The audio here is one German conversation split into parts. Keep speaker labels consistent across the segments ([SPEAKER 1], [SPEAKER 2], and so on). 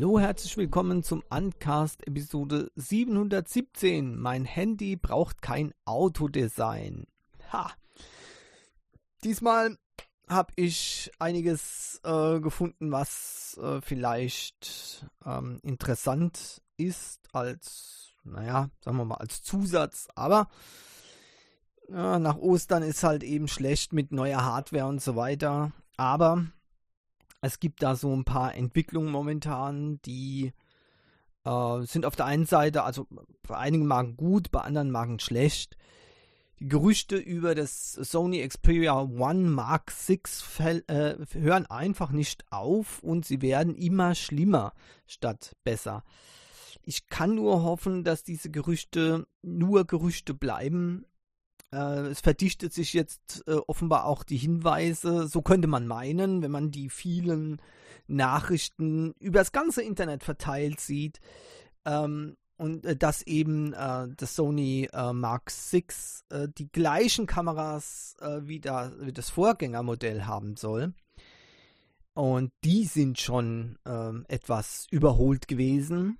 [SPEAKER 1] Hallo, herzlich willkommen zum Uncast Episode 717. Mein Handy braucht kein Autodesign. Ha! Diesmal habe ich einiges gefunden, was vielleicht interessant ist als, sagen wir mal, als Zusatz. Aber nach Ostern ist halt eben schlecht mit neuer Hardware und so weiter. Aber es gibt da so ein paar Entwicklungen momentan, die sind auf der einen Seite, also bei einigen Marken gut, bei anderen Marken schlecht. Die Gerüchte über das Sony Xperia One Mark VI hören einfach nicht auf und sie werden immer schlimmer statt besser. Ich kann nur hoffen, dass diese Gerüchte nur Gerüchte bleiben. Es verdichtet sich jetzt offenbar auch die Hinweise, so könnte man meinen, wenn man die vielen Nachrichten über das ganze Internet verteilt sieht, und dass eben das Sony Mark VI die gleichen Kameras wie das Vorgängermodell haben soll. Und die sind schon etwas überholt gewesen.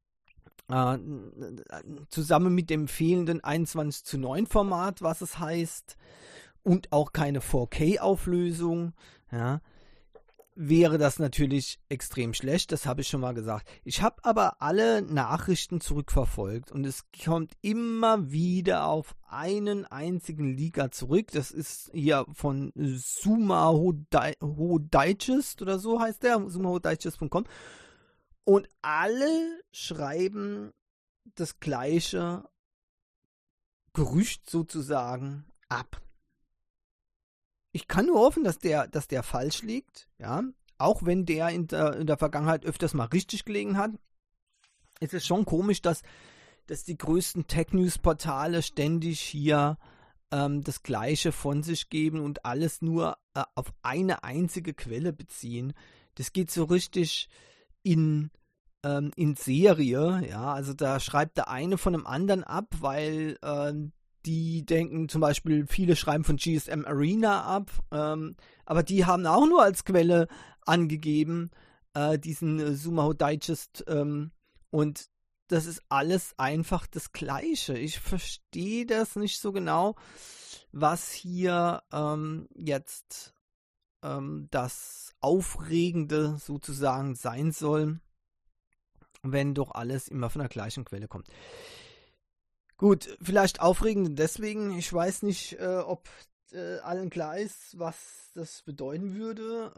[SPEAKER 1] Zusammen mit dem fehlenden 21:9 Format, was es heißt, und auch keine 4K-Auflösung, wäre das natürlich extrem schlecht, das habe ich schon mal gesagt. Ich habe aber alle Nachrichten zurückverfolgt und es kommt immer wieder auf einen einzigen Leaker zurück. Das ist hier von Sumaho Digest oder so heißt der, sumahodigest.com. Und alle schreiben das gleiche Gerücht sozusagen ab. Ich kann nur hoffen, dass der falsch liegt, ja. Auch wenn der in der Vergangenheit öfters mal richtig gelegen hat. Es ist schon komisch, dass die größten Tech-News-Portale ständig hier das Gleiche von sich geben und alles nur auf eine einzige Quelle beziehen. Das geht so richtig in Serie, ja, also da schreibt der eine von dem anderen ab, weil die denken zum Beispiel, viele schreiben von GSM Arena ab, aber die haben auch nur als Quelle angegeben, diesen Sumaho Digest, und das ist alles einfach das Gleiche. Ich verstehe das nicht so genau, was hier jetzt das Aufregende sozusagen sein soll, wenn doch alles immer von der gleichen Quelle kommt. Gut, vielleicht aufregend deswegen, ich weiß nicht, ob allen klar ist, was das bedeuten würde.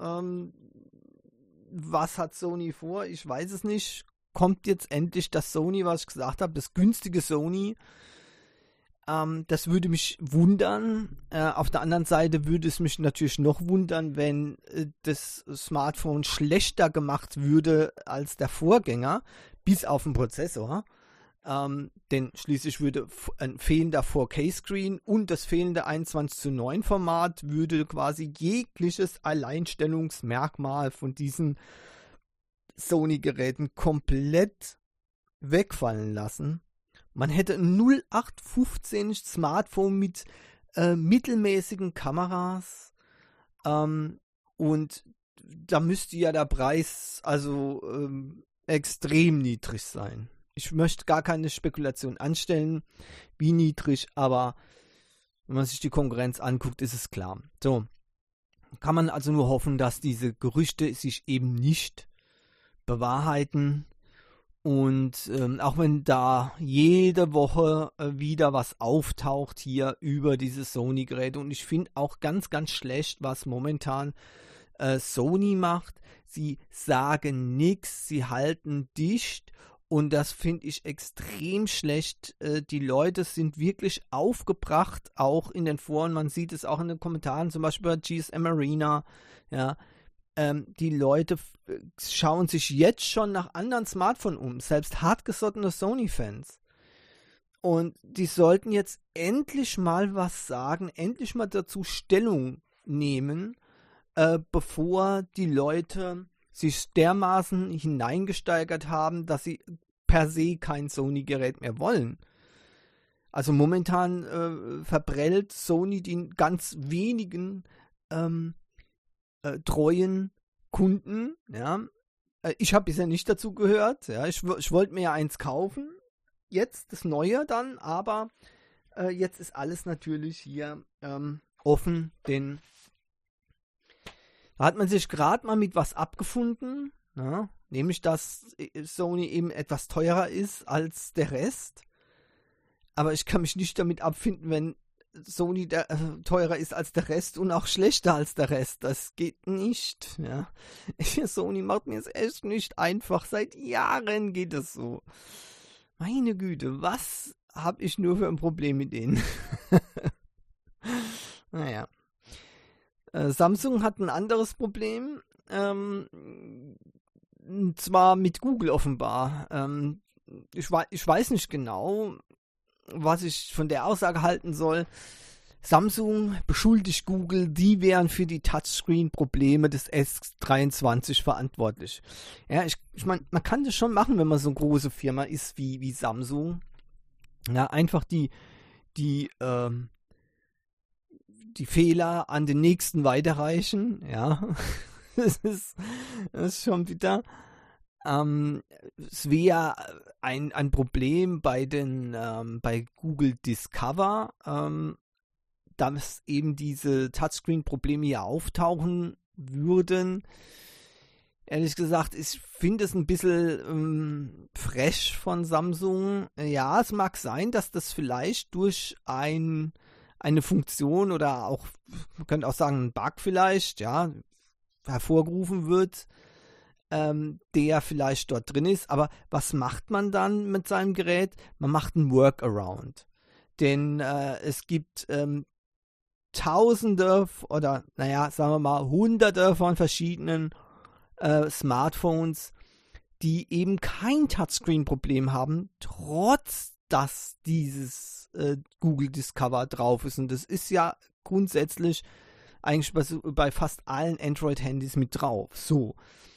[SPEAKER 1] Was hat Sony vor? Ich weiß es nicht. Kommt jetzt endlich das Sony, was ich gesagt habe, das günstige Sony? Das würde mich wundern. Auf der anderen Seite würde es mich natürlich noch wundern, wenn das Smartphone schlechter gemacht würde als der Vorgänger, bis auf den Prozessor. Denn schließlich würde ein fehlender 4K-Screen und das fehlende 21:9 Format würde quasi jegliches Alleinstellungsmerkmal von diesen Sony-Geräten komplett wegfallen lassen. Man hätte ein 0815 Smartphone mit mittelmäßigen Kameras, und da müsste ja der Preis also extrem niedrig sein. Ich möchte gar keine Spekulation anstellen, wie niedrig, aber wenn man sich die Konkurrenz anguckt, ist es klar. So, kann man also nur hoffen, dass diese Gerüchte sich eben nicht bewahrheiten. Und auch wenn da jede Woche wieder was auftaucht hier über diese Sony-Geräte, und ich finde auch ganz, ganz schlecht, was momentan Sony macht. Sie sagen nichts, sie halten dicht, und das finde ich extrem schlecht. Die Leute sind wirklich aufgebracht, auch in den Foren, man sieht es auch in den Kommentaren, zum Beispiel bei GSM Arena, ja. Die Leute schauen sich jetzt schon nach anderen Smartphones um, selbst hartgesottene Sony-Fans. Und die sollten jetzt endlich mal was sagen, endlich mal dazu Stellung nehmen, bevor die Leute sich dermaßen hineingesteigert haben, dass sie per se kein Sony-Gerät mehr wollen. Also momentan verprellt Sony die ganz wenigen treuen Kunden, ja, Ich habe bisher nicht dazu gehört. Ja, ich wollte mir ja eins kaufen. Jetzt das Neue dann, aber jetzt ist alles natürlich hier offen, denn da hat man sich gerade mal mit was abgefunden, ja, nämlich dass Sony eben etwas teurer ist als der Rest. Aber ich kann mich nicht damit abfinden, wenn Sony teurer ist als der Rest und auch schlechter als der Rest. Das geht nicht. Ja. Sony macht mir es echt nicht einfach. Seit Jahren geht es so. Meine Güte, was habe ich nur für ein Problem mit denen? Naja. Samsung hat ein anderes Problem. Und zwar mit Google offenbar. Ich weiß nicht genau, was ich von der Aussage halten soll. Samsung beschuldigt Google, die wären für die Touchscreen-Probleme des S23 verantwortlich. Ja, ich meine, man kann das schon machen, wenn man so eine große Firma ist wie Samsung. Ja, einfach die Fehler an den nächsten weiterreichen. Ja, das ist schon bitter. Es wäre ein Problem bei Google Discover, dass eben diese Touchscreen-Probleme hier auftauchen würden. Ehrlich gesagt, ich finde es ein bisschen frech von Samsung. Ja, es mag sein, dass das vielleicht durch eine Funktion oder auch, man könnte auch sagen, ein Bug vielleicht, ja, hervorgerufen wird, der vielleicht dort drin ist. Aber was macht man dann mit seinem Gerät? Man macht einen Workaround. Denn es gibt Tausende oder, sagen wir mal, Hunderte von verschiedenen Smartphones, die eben kein Touchscreen-Problem haben, trotz dass dieses Google Discover drauf ist. Und das ist ja grundsätzlich eigentlich bei fast allen Android-Handys mit drauf. So.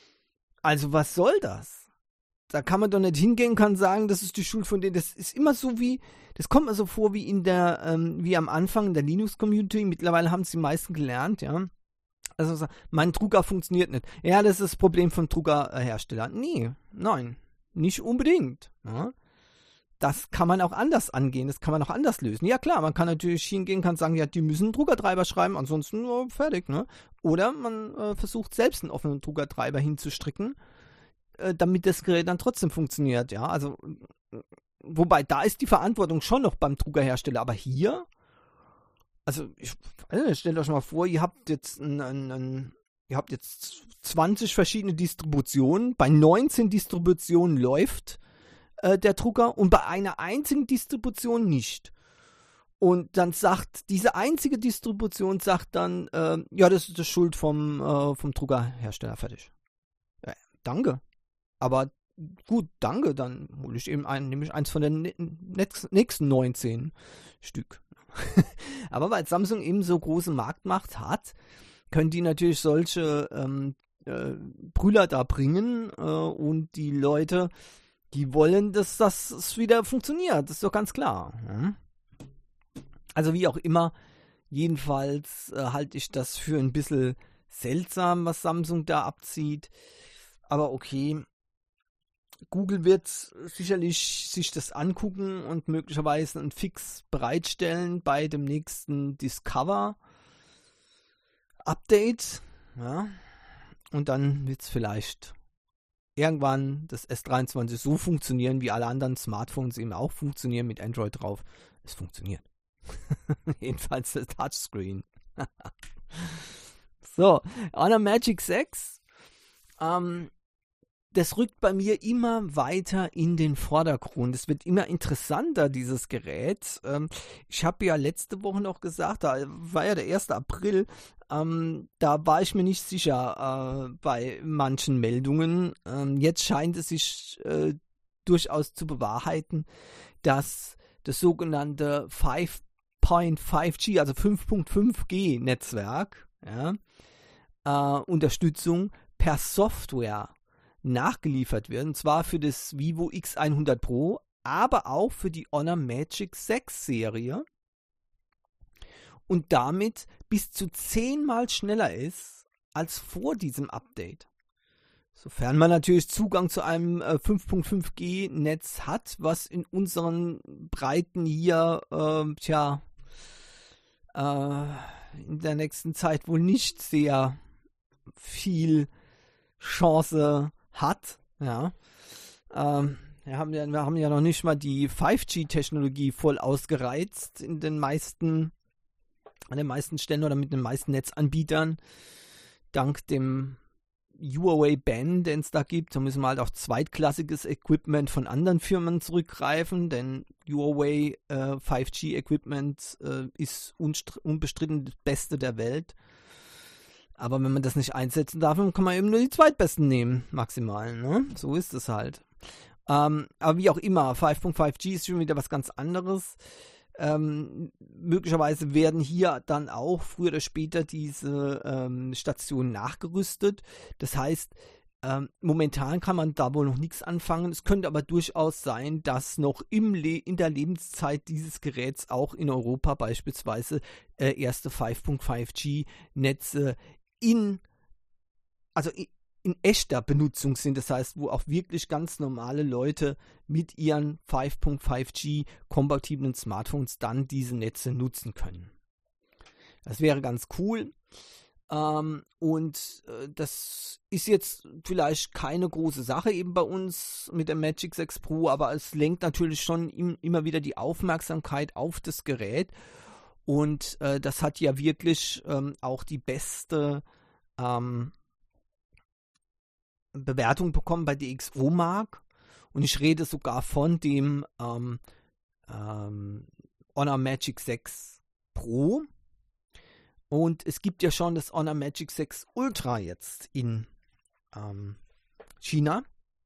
[SPEAKER 1] Also was soll das? Da kann man doch nicht hingehen und kann sagen, das ist die Schuld von denen. Das ist immer so das kommt mir so vor wie wie am Anfang in der Linux-Community. Mittlerweile haben es die meisten gelernt, ja. Also mein Drucker funktioniert nicht. Ja, das ist das Problem vom Druckerhersteller. Nein, nicht unbedingt. Ja. Das kann man auch anders angehen, das kann man auch anders lösen. Ja klar, man kann natürlich hingehen, kann sagen, ja, die müssen einen Druckertreiber schreiben, ansonsten fertig, ne? Oder man versucht selbst einen offenen Druckertreiber hinzustricken, damit das Gerät dann trotzdem funktioniert, ja. Also, wobei, da ist die Verantwortung schon noch beim Druckerhersteller, aber hier, also, stellt euch mal vor, ihr habt jetzt ihr habt jetzt 20 verschiedene Distributionen, bei 19 Distributionen läuft der Drucker und bei einer einzigen Distribution nicht. Und dann sagt, diese einzige Distribution sagt dann, ja, das ist die Schuld vom Druckerhersteller, fertig. Ja, danke. Aber gut, danke, dann hole ich eben nehme ich eins von den nächsten 19 Stück. Aber weil Samsung eben so große Marktmacht hat, können die natürlich solche Brüller da bringen und die Leute, die wollen, dass das wieder funktioniert. Das ist doch ganz klar. Ja? Also wie auch immer, jedenfalls halte ich das für ein bisschen seltsam, was Samsung da abzieht. Aber okay, Google wird sicherlich sich das angucken und möglicherweise einen Fix bereitstellen bei dem nächsten Discover-Update. Ja? Und dann wird es vielleicht irgendwann das S23 so funktionieren, wie alle anderen Smartphones eben auch funktionieren mit Android drauf. Es funktioniert. Jedenfalls das Touchscreen. So, Honor Magic 6. Das rückt bei mir immer weiter in den Vordergrund. Es wird immer interessanter, dieses Gerät. Ich habe ja letzte Woche noch gesagt, da war ja der 1. April, da war ich mir nicht sicher bei manchen Meldungen. Jetzt scheint es sich durchaus zu bewahrheiten, dass das sogenannte 5.5G, also 5.5G Netzwerk, ja, Unterstützung per Software nachgeliefert wird, und zwar für das Vivo X100 Pro, aber auch für die Honor Magic 6 Serie und damit bis zu 10-mal schneller ist als vor diesem Update. Sofern man natürlich Zugang zu einem 5.5G-Netz hat, was in unseren Breiten hier, in der nächsten Zeit wohl nicht sehr viel Chance hat. Ja. Wir haben ja noch nicht mal die 5G-Technologie voll ausgereizt an den meisten Stellen oder mit den meisten Netzanbietern. Dank dem Huawei-Ban, den es da gibt, da müssen wir halt auf zweitklassiges Equipment von anderen Firmen zurückgreifen, denn Huawei 5G-Equipment ist unbestritten das Beste der Welt. Aber wenn man das nicht einsetzen darf, dann kann man eben nur die zweitbesten nehmen, maximal. Ne? So ist es halt. Aber wie auch immer, 5.5G ist schon wieder was ganz anderes. Möglicherweise werden hier dann auch früher oder später diese Stationen nachgerüstet. Das heißt, momentan kann man da wohl noch nichts anfangen. Es könnte aber durchaus sein, dass noch in der Lebenszeit dieses Geräts auch in Europa beispielsweise erste 5.5G-Netze in echter Benutzung sind, das heißt, wo auch wirklich ganz normale Leute mit ihren 5.5G kompatiblen Smartphones dann diese Netze nutzen können. Das wäre ganz cool. Das ist jetzt vielleicht keine große Sache eben bei uns mit dem Magic 6 Pro, aber es lenkt natürlich schon immer wieder die Aufmerksamkeit auf das Gerät und das hat ja wirklich auch die beste Bewertung bekommen bei DxOMark und ich rede sogar von dem Honor Magic 6 Pro und es gibt ja schon das Honor Magic 6 Ultra jetzt in China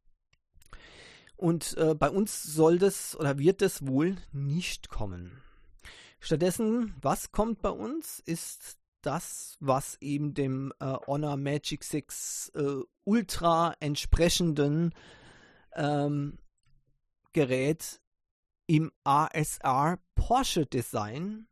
[SPEAKER 1] und bei uns soll das oder wird das wohl nicht kommen. Stattdessen, was kommt bei uns, ist das, was eben dem Honor Magic 6 Ultra entsprechenden Gerät im ASR Porsche Design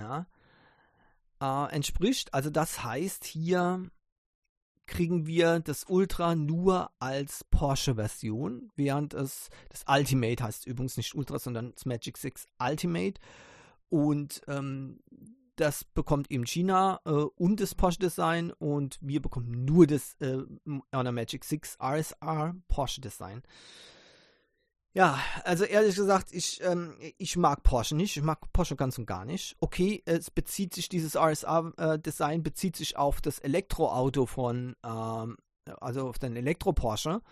[SPEAKER 1] entspricht. Also das heißt, hier kriegen wir das Ultra nur als Porsche-Version, während das Ultimate heißt übrigens nicht Ultra, sondern das Magic 6 Ultimate und das bekommt eben China und das Porsche-Design und wir bekommen nur das Honor Magic 6 RSR Porsche-Design. Ja, also ehrlich gesagt, ich mag Porsche nicht. Ich mag Porsche ganz und gar nicht. Okay, dieses RSR-Design bezieht sich auf das Elektroauto also auf den Elektro-Porsche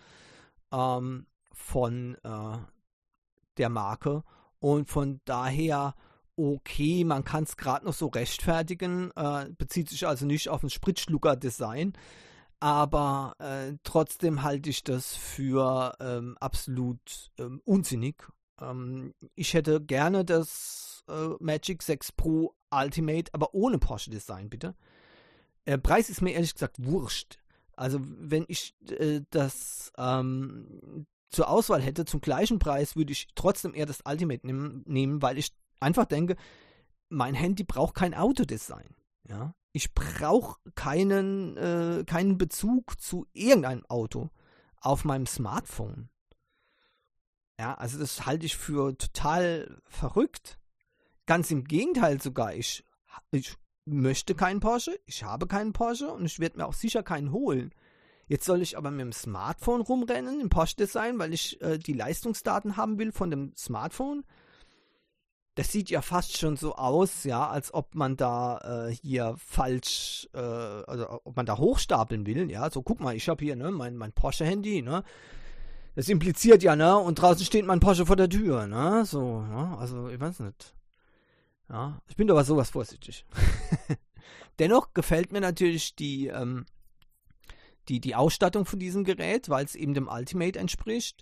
[SPEAKER 1] von der Marke und von daher okay, man kann es gerade noch so rechtfertigen, bezieht sich also nicht auf ein Spritschlucker-Design, aber trotzdem halte ich das für absolut unsinnig. Ich hätte gerne das Magic 6 Pro Ultimate, aber ohne Porsche-Design, bitte. Preis ist mir ehrlich gesagt wurscht. Also wenn ich das zur Auswahl hätte, zum gleichen Preis, würde ich trotzdem eher das Ultimate nehmen, weil ich einfach denke, mein Handy braucht kein Autodesign. Ja? Ich brauche keinen Bezug zu irgendeinem Auto auf meinem Smartphone. Ja, also das halte ich für total verrückt. Ganz im Gegenteil sogar. Ich möchte keinen Porsche, ich habe keinen Porsche und ich werde mir auch sicher keinen holen. Jetzt soll ich aber mit dem Smartphone rumrennen, im Porsche-Design, weil ich die Leistungsdaten haben will von dem Smartphone. Das sieht ja fast schon so aus, ja, als ob man da hier falsch, also ob man da hochstapeln will, ja. So, guck mal, ich habe hier, ne, mein Porsche-Handy, ne. Das impliziert ja, ne, und draußen steht mein Porsche vor der Tür, ne, so, ne, also, ich weiß nicht. Ja, ich bin doch sowas vorsichtig. Dennoch gefällt mir natürlich die Ausstattung von diesem Gerät, weil es eben dem Ultimate entspricht.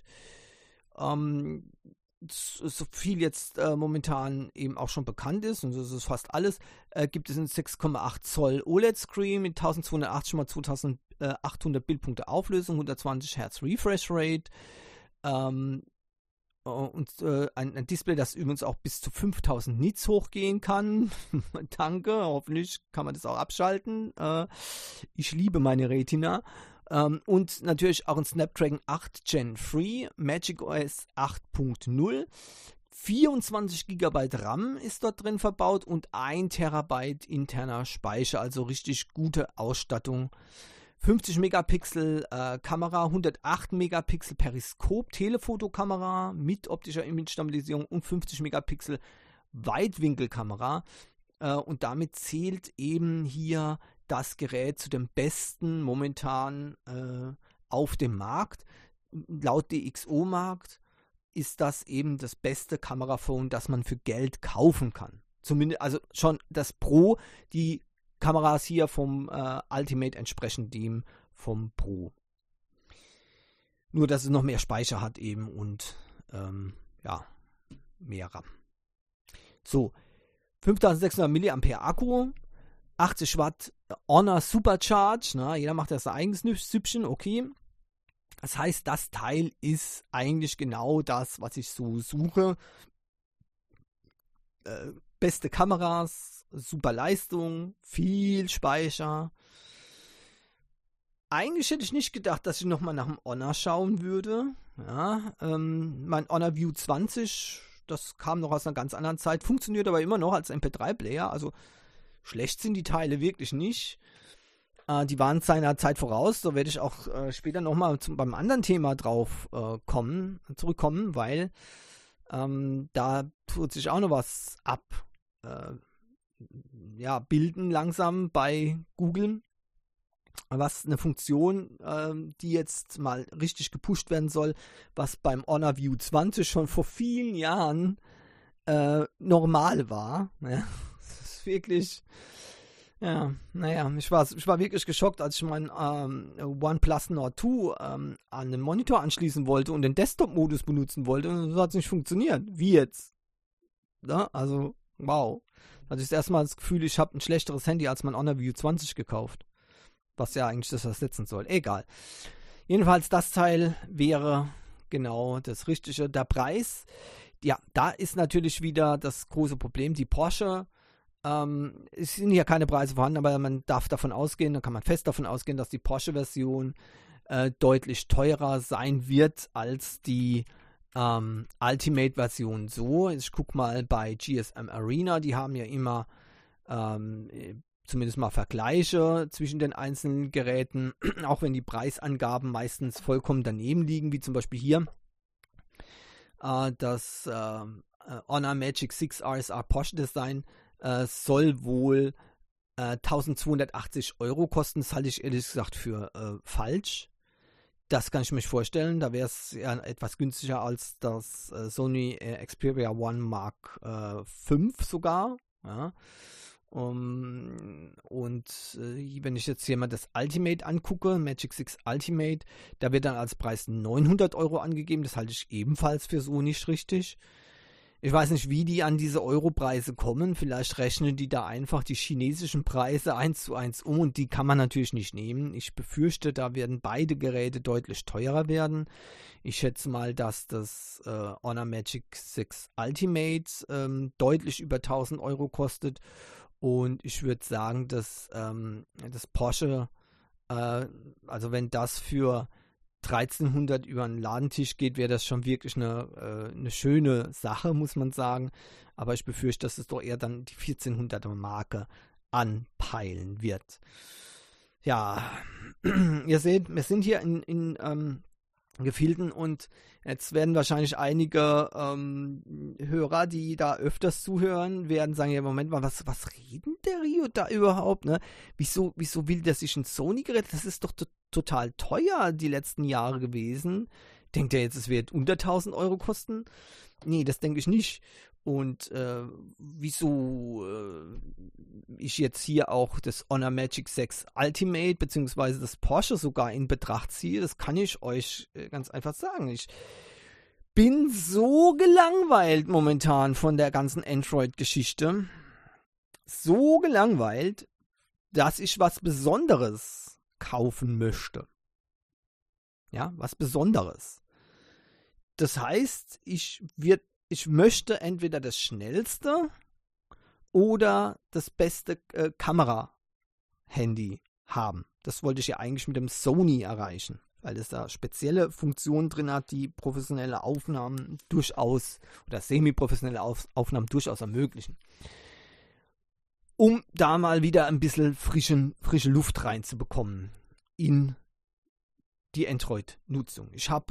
[SPEAKER 1] So viel jetzt momentan eben auch schon bekannt ist, und das ist fast alles, gibt es einen 6,8 Zoll OLED-Screen mit 1280 x 2800 Bildpunkte Auflösung, 120 Hertz Refresh Rate und ein Display, das übrigens auch bis zu 5000 Nits hochgehen kann. Danke, hoffentlich kann man das auch abschalten. Ich liebe meine Retina. Und natürlich auch ein Snapdragon 8 Gen 3, macOS 8.0. 24 GB RAM ist dort drin verbaut und 1 TB interner Speicher, also richtig gute Ausstattung. 50 Megapixel Kamera, 108 Megapixel Periskop, Telefotokamera mit optischer Image-Stabilisierung und 50 Megapixel Weitwinkelkamera. Und damit zählt eben hier das Gerät zu dem besten momentan auf dem Markt. Laut DxO-Markt ist das eben das beste Kameraphone, das man für Geld kaufen kann. Zumindest, also schon das Pro, die Kameras hier vom Ultimate entsprechen dem vom Pro. Nur, dass es noch mehr Speicher hat eben und mehr RAM. So, 5600 mAh Akku, 80 Watt Honor Supercharge, jeder macht ja sein eigenes Süppchen, okay. Das heißt, das Teil ist eigentlich genau das, was ich so suche. Beste Kameras, super Leistung, viel Speicher. Eigentlich hätte ich nicht gedacht, dass ich nochmal nach dem Honor schauen würde. Ja, mein Honor View 20, das kam noch aus einer ganz anderen Zeit, funktioniert aber immer noch als MP3-Player. Also schlecht sind die Teile wirklich nicht. Die waren seiner Zeit voraus. Da werde ich auch später nochmal beim anderen Thema drauf zurückkommen, weil da tut sich auch noch was bilden langsam bei Google. Was eine Funktion, die jetzt mal richtig gepusht werden soll, was beim Honor View 20 schon vor vielen Jahren normal war. Ja, das ist wirklich... Ja, ich war wirklich geschockt, als ich meinen OnePlus Nord 2 an den Monitor anschließen wollte und den Desktop-Modus benutzen wollte und so hat es nicht funktioniert. Wie jetzt? Ja, also, wow. Da hatte ich erstmal das Gefühl, ich habe ein schlechteres Handy als mein Honor View 20 gekauft. Was ja eigentlich das ersetzen soll. Egal. Jedenfalls, das Teil wäre genau das Richtige. Der Preis, ja, da ist natürlich wieder das große Problem. Die Porsche, es sind ja keine Preise vorhanden, aber man darf davon ausgehen, da kann man fest davon ausgehen, dass die Porsche-Version deutlich teurer sein wird als die Ultimate-Version. So, ich gucke mal bei GSM Arena, die haben ja immer zumindest mal Vergleiche zwischen den einzelnen Geräten, auch wenn die Preisangaben meistens vollkommen daneben liegen, wie zum Beispiel hier das Honor Magic 6 RSR Porsche Design soll wohl 1280 € kosten. Das halte ich ehrlich gesagt für falsch. Das kann ich mir vorstellen. Da wäre es ja etwas günstiger als das Sony Xperia One Mark 5 sogar. Ja. Wenn ich jetzt hier mal das Ultimate angucke, Magic 6 Ultimate, da wird dann als Preis 900 € angegeben. Das halte ich ebenfalls für so nicht richtig. Ich weiß nicht, wie die an diese Europreise kommen. Vielleicht rechnen die da einfach die chinesischen Preise 1:1 um und die kann man natürlich nicht nehmen. Ich befürchte, da werden beide Geräte deutlich teurer werden. Ich schätze mal, dass das Honor Magic 6 Ultimate deutlich über 1000 € kostet. Und ich würde sagen, dass das Porsche, also wenn das für 1300 über einen Ladentisch geht, wäre das schon wirklich eine schöne Sache, muss man sagen. Aber ich befürchte, dass es doch eher dann die 1400er Marke anpeilen wird. Ja, ihr seht, wir sind hier in Gefilden und jetzt werden wahrscheinlich einige Hörer, die da öfters zuhören, werden sagen, ja, Moment mal, was reden der Rio da überhaupt, ne? Wieso will der sich ein Sony-Gerät? Das ist doch total teuer die letzten Jahre gewesen. Denkt er jetzt, es wird unter 1000 € kosten? Nee, das denke ich nicht. Und wieso ich jetzt hier auch das Honor Magic 6 Ultimate beziehungsweise das Porsche sogar in Betracht ziehe, das kann ich euch ganz einfach sagen. Ich bin so gelangweilt momentan von der ganzen Android-Geschichte. So gelangweilt, dass ich was Besonderes kaufen möchte. Ja, was Besonderes. Das heißt, ich möchte entweder das schnellste oder das beste Kamera-Handy haben. Das wollte ich ja eigentlich mit dem Sony erreichen, weil es da spezielle Funktionen drin hat, die professionelle Aufnahmen durchaus oder semi-professionelle Aufnahmen durchaus ermöglichen. Um da mal wieder ein bisschen frische Luft reinzubekommen in die Android-Nutzung. Ich habe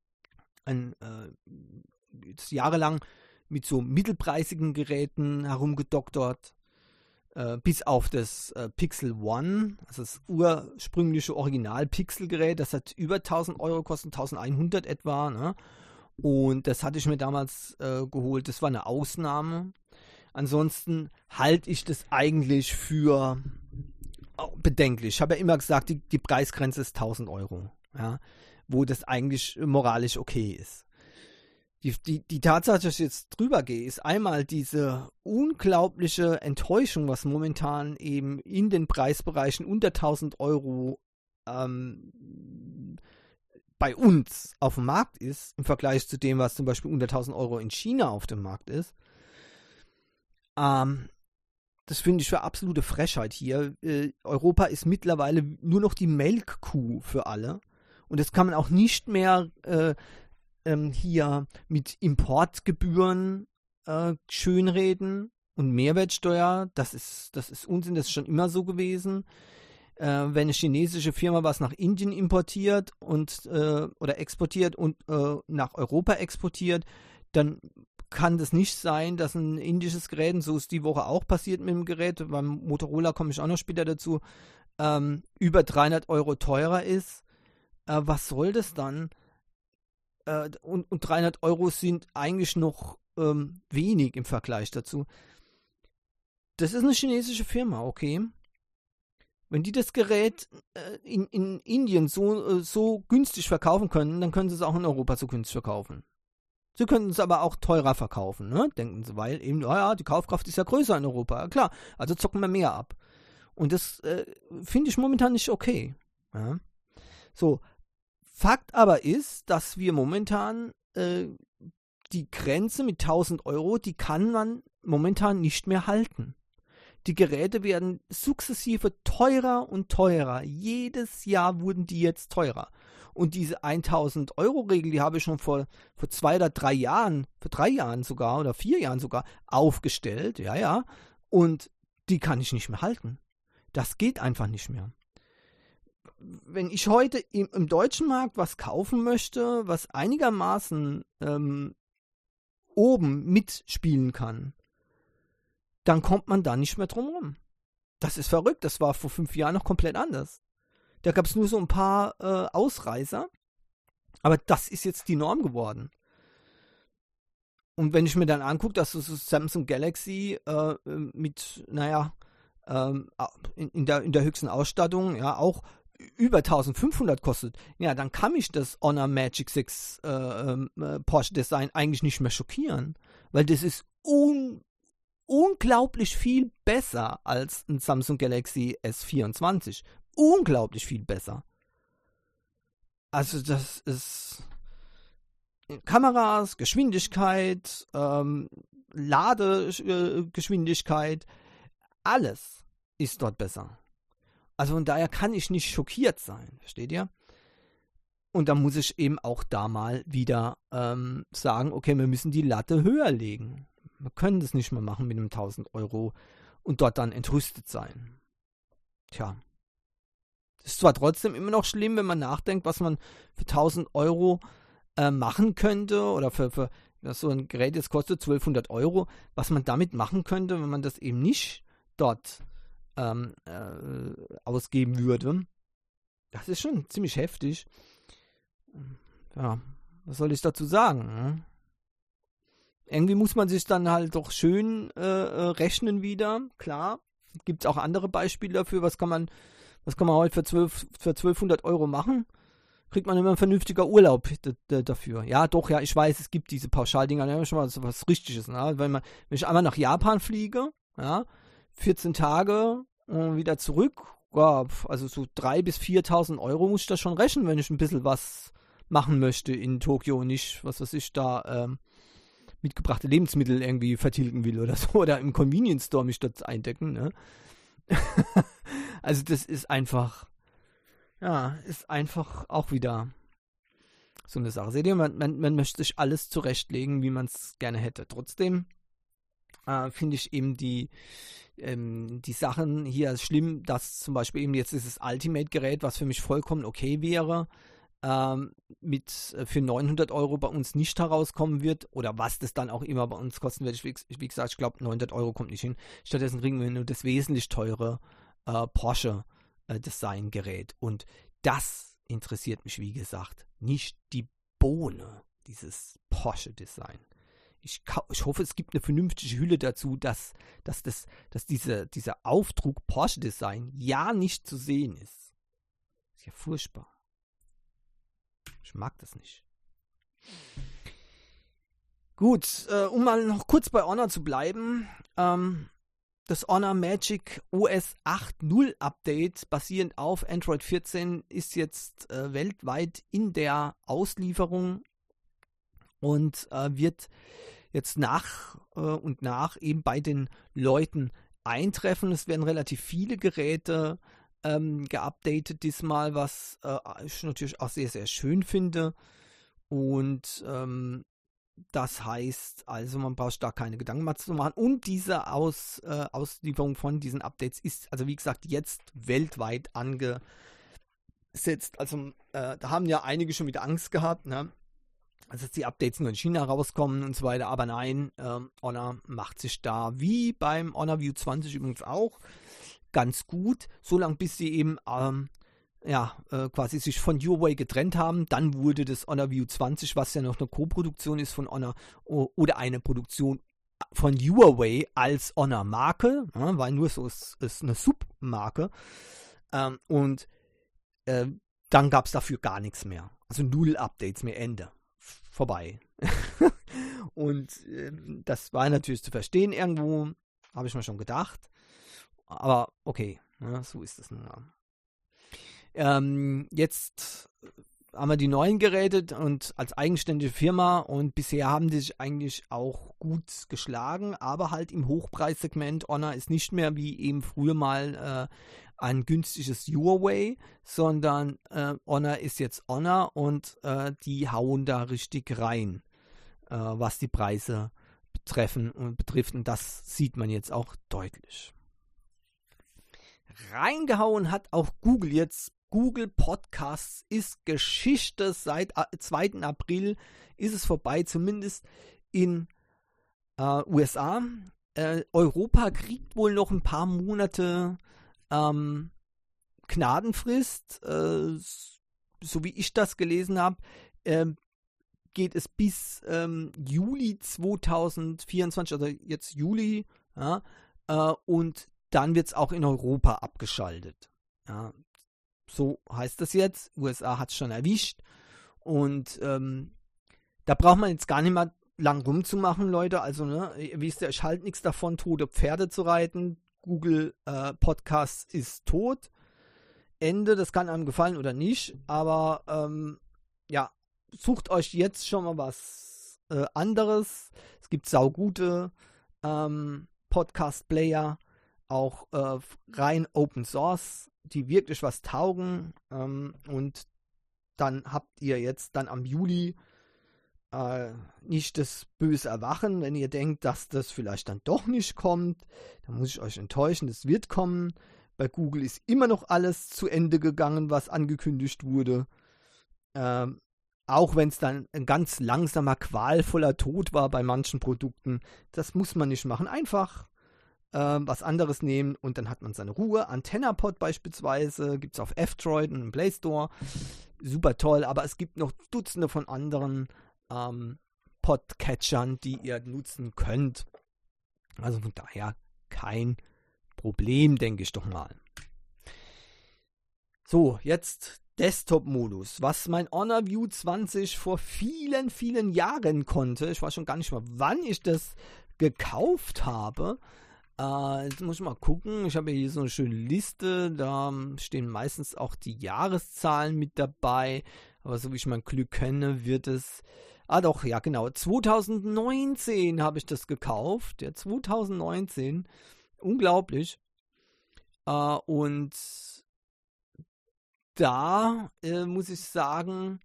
[SPEAKER 1] jahrelang mit so mittelpreisigen Geräten herumgedoktert, bis auf das Pixel One, also das ursprüngliche Original-Pixel-Gerät, das hat über 1000 Euro gekostet, 1100 etwa, ne? Und das hatte ich mir damals geholt, das war eine Ausnahme. Ansonsten halte ich das eigentlich für bedenklich. Ich habe ja immer gesagt, die Preisgrenze ist 1000 Euro, ja, wo das eigentlich moralisch okay ist. Die Tatsache, dass ich jetzt drüber gehe, ist einmal diese unglaubliche Enttäuschung, was momentan eben in den Preisbereichen unter 1000 Euro bei uns auf dem Markt ist, im Vergleich zu dem, was zum Beispiel unter 1000 Euro in China auf dem Markt ist. Das finde ich für absolute Frechheit hier. Europa ist mittlerweile nur noch die Melkkuh für alle. Und das kann man auch nicht mehr hier mit Importgebühren schönreden und Mehrwertsteuer. Das ist Unsinn, das ist schon immer so gewesen. Wenn eine chinesische Firma was nach Indien importiert oder exportiert und nach Europa exportiert, dann kann das nicht sein, dass ein indisches Gerät, und so ist die Woche auch passiert mit dem Gerät, beim Motorola komme ich auch noch später dazu, über 300 Euro teurer ist. Was soll das dann? Und 300 Euro sind eigentlich noch wenig im Vergleich dazu. Das ist eine chinesische Firma, okay? Wenn die das Gerät in Indien so günstig verkaufen können, dann können sie es auch in Europa so günstig verkaufen. Sie könnten es aber auch teurer verkaufen, ne? Denken sie, weil eben, ja, die Kaufkraft ist ja größer in Europa. Ja, klar, also zocken wir mehr ab. Und das finde ich momentan nicht okay. Ja? So, Fakt aber ist, dass wir momentan die Grenze mit 1000 Euro, die kann man momentan nicht mehr halten. Die Geräte werden sukzessive teurer und teurer. Jedes Jahr wurden die jetzt teurer. Und diese 1000-Euro-Regel, die habe ich schon vor 2 oder 3 Jahren, vor 3 Jahren sogar oder 4 Jahren sogar aufgestellt. Ja. Und die kann ich nicht mehr halten. Das geht einfach nicht mehr. Wenn ich heute im deutschen Markt was kaufen möchte, was einigermaßen oben mitspielen kann, dann kommt man da nicht mehr drum rum. Das ist verrückt, das war vor 5 Jahren noch komplett anders. Da gab es nur so ein paar Ausreißer, aber das ist jetzt die Norm geworden. Und wenn ich mir dann angucke, dass so Samsung Galaxy mit, in der höchsten Ausstattung, ja, auch über 1500 kostet, ja, dann kann mich das Honor Magic 6 Porsche Design eigentlich nicht mehr schockieren, weil das ist unglaublich viel besser als ein Samsung Galaxy S24. Unglaublich viel besser. Also das ist Kameras, Geschwindigkeit, Ladegeschwindigkeit, alles ist dort besser. Also von daher kann ich nicht schockiert sein, versteht ihr? Und da muss ich eben auch da mal wieder sagen, okay, wir müssen die Latte höher legen. Wir können das nicht mehr machen mit einem 1000 Euro und dort dann entrüstet sein. Tja. Das ist zwar trotzdem immer noch schlimm, wenn man nachdenkt, was man für 1000 Euro machen könnte oder für so ein Gerät jetzt kostet 1200 Euro, was man damit machen könnte, wenn man das eben nicht dort ausgeben würde. Das ist schon ziemlich heftig. Ja, was soll ich dazu sagen? Ne? Irgendwie muss man sich dann halt doch schön rechnen wieder. Klar, gibt es auch andere Beispiele dafür. Was kann man heute für 1200 Euro machen? Kriegt man immer ein vernünftiger Urlaub dafür. Ja, doch, ja, ich weiß, es gibt diese Pauschaldinger, ja, schon mal was Richtiges. Ne? Wenn ich einmal nach Japan fliege, ja, 14 Tage wieder zurück, ja, also so 3.000 bis 4.000 Euro muss ich da schon rechnen, wenn ich ein bisschen was machen möchte in Tokio und nicht, was weiß ich, da mitgebrachte Lebensmittel irgendwie vertilgen will oder so, oder im Convenience Store mich dort eindecken, ne? Also das ist einfach Ja, ist einfach auch wieder so eine Sache. Seht ihr, man möchte sich alles zurechtlegen, wie man es gerne hätte. Trotzdem finde ich eben die Sachen hier schlimm, dass zum Beispiel eben jetzt dieses Ultimate-Gerät, was für mich vollkommen okay wäre, für 900 Euro bei uns nicht herauskommen wird oder was das dann auch immer bei uns kosten wird. Wie gesagt, ich glaube 900 Euro kommt nicht hin. Stattdessen kriegen wir nur das wesentlich teure Porsche Designgerät und das interessiert mich, wie gesagt, nicht die Bohne, dieses Porsche Design. Ich hoffe, es gibt eine vernünftige Hülle dazu, dass dieser Aufdruck Porsche Design ja nicht zu sehen ist. Ist ja furchtbar. Ich mag das nicht. Gut, um mal noch kurz bei Honor zu bleiben. Das Honor Magic OS 8.0 Update basierend auf Android 14 ist jetzt weltweit in der Auslieferung und wird jetzt nach und nach eben bei den Leuten eintreffen. Es werden relativ viele Geräte geupdatet diesmal, was ich natürlich auch sehr, sehr schön finde. Und das heißt, also man braucht da keine Gedanken mehr zu machen. Und diese Auslieferung von diesen Updates ist, also wie gesagt, jetzt weltweit angesetzt. Also da haben ja einige schon wieder Angst gehabt, ne? Also dass die Updates nur in China rauskommen und so weiter. Aber nein, Honor macht sich da, wie beim Honor View 20 übrigens auch, ganz gut, solange bis sie eben quasi sich von Huawei getrennt haben. Dann wurde das Honor View 20, was ja noch eine Co-Produktion ist von Honor oder eine Produktion von Huawei als Honor-Marke, ja, weil nur so ist eine Submarke. Und dann gab es dafür gar nichts mehr. Also 0 Updates mehr, Ende. Vorbei. Und das war natürlich zu verstehen irgendwo, habe ich mir schon gedacht. Aber okay, ja, so ist es nun. Jetzt haben wir die neuen Geräte und als eigenständige Firma und bisher haben die sich eigentlich auch gut geschlagen, aber halt im Hochpreissegment. Honor ist nicht mehr wie eben früher mal ein günstiges Huawei, sondern Honor ist jetzt Honor und die hauen da richtig rein, was die Preise betrifft und das sieht man jetzt auch deutlich. Reingehauen hat auch Google jetzt. Google Podcasts ist Geschichte. Seit 2. April ist es vorbei, zumindest in USA. Europa kriegt wohl noch ein paar Monate Gnadenfrist. So wie ich das gelesen habe, geht es bis Juli 2024, also jetzt Juli, ja, und dann wird es auch in Europa abgeschaltet. Ja, so heißt das jetzt. USA hat es schon erwischt. Und da braucht man jetzt gar nicht mal lang rumzumachen, Leute. Also, ne, ihr wisst ja, ich halte nichts davon, tote Pferde zu reiten. Google Podcasts ist tot. Ende, das kann einem gefallen oder nicht. Aber ja, sucht euch jetzt schon mal was anderes. Es gibt saugute Podcast-Player, auch rein Open Source, die wirklich was taugen, und dann habt ihr jetzt dann am Juli nicht das böse Erwachen, wenn ihr denkt, dass das vielleicht dann doch nicht kommt. Dann muss ich euch enttäuschen, es wird kommen. Bei Google ist immer noch alles zu Ende gegangen, was angekündigt wurde. Auch wenn es dann ein ganz langsamer, qualvoller Tod war bei manchen Produkten. Das muss man nicht machen. Einfach was anderes nehmen und dann hat man seine Ruhe. AntennaPod beispielsweise gibt es auf F-Droid und im Play Store. Super toll, aber es gibt noch Dutzende von anderen Podcatchern, die ihr nutzen könnt. Also von daher kein Problem, denke ich doch mal. So, jetzt Desktop-Modus. Was mein Honor View 20 vor vielen, vielen Jahren konnte. Ich weiß schon gar nicht mal, wann ich das gekauft habe. Jetzt muss ich mal gucken. Ich habe hier so eine schöne Liste. Da stehen meistens auch die Jahreszahlen mit dabei. Aber so wie ich mein Glück kenne, wird es... doch, ja genau. 2019 habe ich das gekauft. Ja, 2019. Unglaublich. Und da muss ich sagen,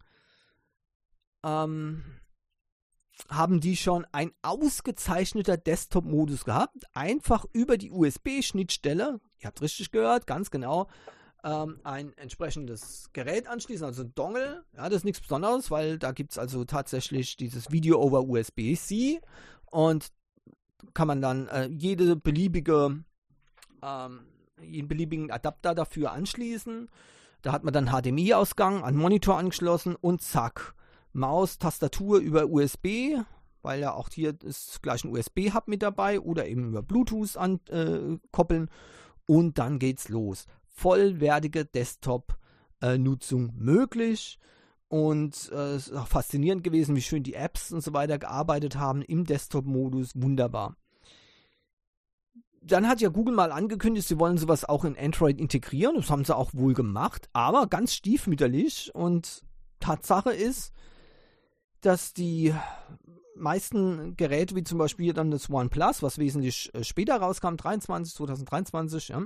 [SPEAKER 1] haben die schon ein ausgezeichneter Desktop-Modus gehabt. Einfach über die USB-Schnittstelle, ihr habt richtig gehört, ganz genau, ein entsprechendes Gerät anschließen, also ein Dongle. Ja, das ist nichts Besonderes, weil da gibt es also tatsächlich dieses Video over USB-C und kann man dann jeden beliebigen Adapter dafür anschließen. Da hat man dann HDMI-Ausgang an Monitor angeschlossen und zack, Maus, Tastatur über USB, weil ja auch hier ist gleich ein USB-Hub mit dabei oder eben über Bluetooth koppeln und dann geht's los. Vollwertige Desktop-Nutzung möglich und es ist auch faszinierend gewesen, wie schön die Apps und so weiter gearbeitet haben im Desktop-Modus. Wunderbar. Dann hat ja Google mal angekündigt, sie wollen sowas auch in Android integrieren. Das haben sie auch wohl gemacht, aber ganz stiefmütterlich. Und Tatsache ist, dass die meisten Geräte, wie zum Beispiel dann das OnePlus, was wesentlich später rauskam, 2023, ja,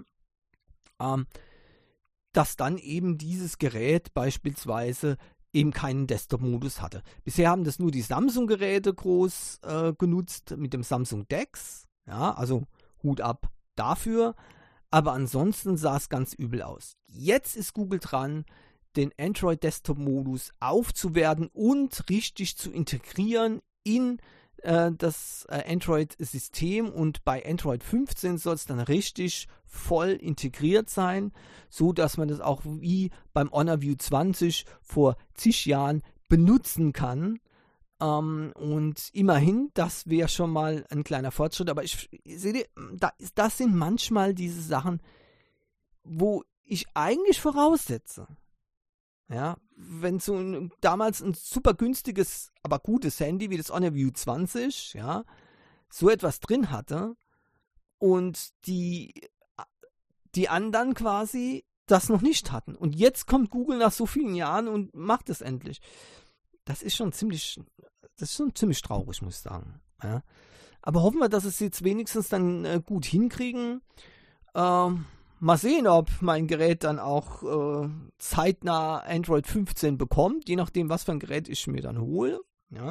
[SPEAKER 1] dass dann eben dieses Gerät beispielsweise eben keinen Desktop-Modus hatte. Bisher haben das nur die Samsung-Geräte groß genutzt mit dem Samsung DeX, ja, also Hut ab dafür, aber ansonsten sah es ganz übel aus. Jetzt ist Google dran, den Android-Desktop-Modus aufzuwerten und richtig zu integrieren in das Android-System und bei Android 15 soll es dann richtig voll integriert sein, so dass man das auch wie beim Honor View 20 vor zig Jahren benutzen kann. Und immerhin, das wäre schon mal ein kleiner Fortschritt, aber seht ihr, das sind manchmal diese Sachen, wo ich eigentlich voraussetze, ja, wenn so damals ein super günstiges, aber gutes Handy wie das Honor View 20, ja, so etwas drin hatte und die anderen quasi das noch nicht hatten. Und jetzt kommt Google nach so vielen Jahren und macht es endlich. Das ist schon ziemlich traurig, muss ich sagen. Ja. Aber hoffen wir, dass es jetzt wenigstens dann gut hinkriegen. Mal sehen, ob mein Gerät dann auch zeitnah Android 15 bekommt, je nachdem, was für ein Gerät ich mir dann hole. Ja.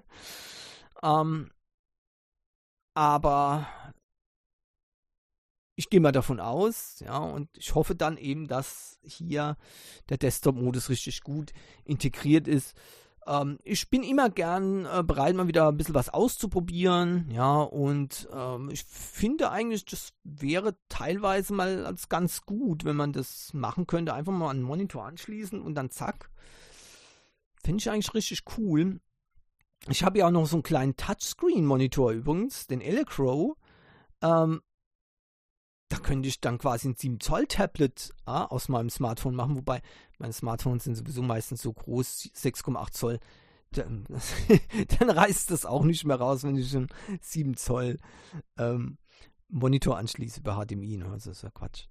[SPEAKER 1] Aber ich gehe mal davon aus, ja, und ich hoffe dann eben, dass hier der Desktop-Modus richtig gut integriert ist. Ich bin immer gern bereit, mal wieder ein bisschen was auszuprobieren, ja, und ich finde eigentlich, das wäre teilweise mal als ganz gut, wenn man das machen könnte, einfach mal einen Monitor anschließen und dann zack. Finde ich eigentlich richtig cool. Ich habe ja auch noch so einen kleinen Touchscreen-Monitor übrigens, den Elecro. Da könnte ich dann quasi ein 7-Zoll-Tablet aus meinem Smartphone machen, wobei meine Smartphones sind sowieso meistens so groß, 6,8 Zoll. Dann reißt das auch nicht mehr raus, wenn ich einen 7 Zoll Monitor anschließe über HDMI. Ne? Also das ist ja Quatsch.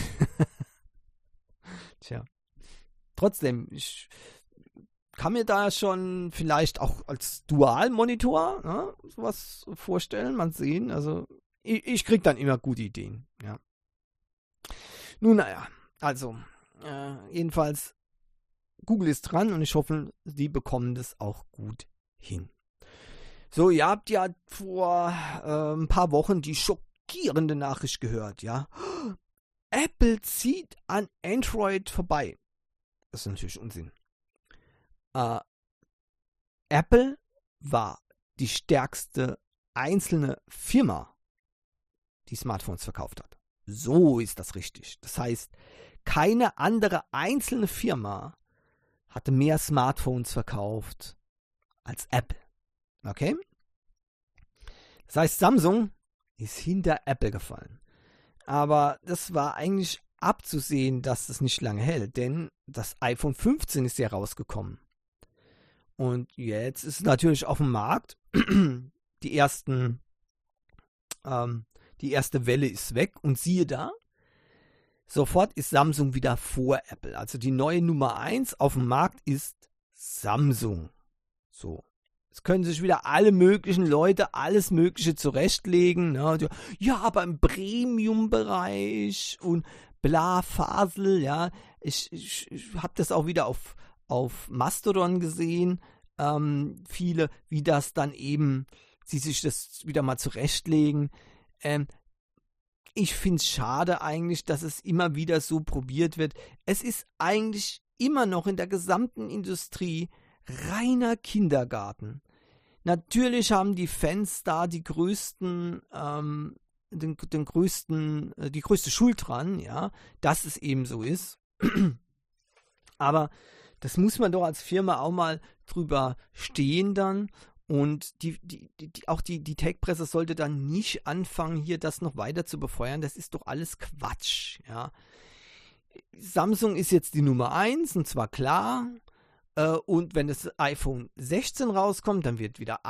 [SPEAKER 1] Tja. Trotzdem, ich kann mir da schon vielleicht auch als Dual-Monitor sowas vorstellen, mal sehen. Also ich kriege dann immer gute Ideen, ja. Nun, naja, also, jedenfalls, Google ist dran und ich hoffe, die bekommen das auch gut hin. So, ihr habt ja vor ein paar Wochen die schockierende Nachricht gehört, ja. Apple zieht an Android vorbei. Das ist natürlich Unsinn. Apple war die stärkste einzelne Firma, die Smartphones verkauft hat. So ist das richtig. Das heißt, keine andere einzelne Firma hatte mehr Smartphones verkauft als Apple. Okay? Das heißt, Samsung ist hinter Apple gefallen. Aber das war eigentlich abzusehen, dass das nicht lange hält, denn das iPhone 15 ist ja rausgekommen. Und jetzt ist es natürlich auf dem Markt. Die erste Welle ist weg und siehe da, sofort ist Samsung wieder vor Apple. Also die neue Nummer 1 auf dem Markt ist Samsung. So. Jetzt können sich wieder alle möglichen Leute alles Mögliche zurechtlegen. Ne? Ja, aber im Premium-Bereich und bla Fasel, ja. Ich habe das auch wieder auf Mastodon gesehen, viele, wie das dann eben, sie sich das wieder mal zurechtlegen. Ich finde es schade eigentlich, dass es immer wieder so probiert wird. Es ist eigentlich immer noch in der gesamten Industrie reiner Kindergarten. Natürlich haben die Fans da die größten, die größte Schuld dran, ja, dass es eben so ist. Aber das muss man doch als Firma auch mal drüber stehen dann. Und auch die Tech-Presse sollte dann nicht anfangen, hier das noch weiter zu befeuern. Das ist doch alles Quatsch, ja. Samsung ist jetzt die Nummer 1, und zwar klar. Und wenn das iPhone 16 rauskommt, dann wird wieder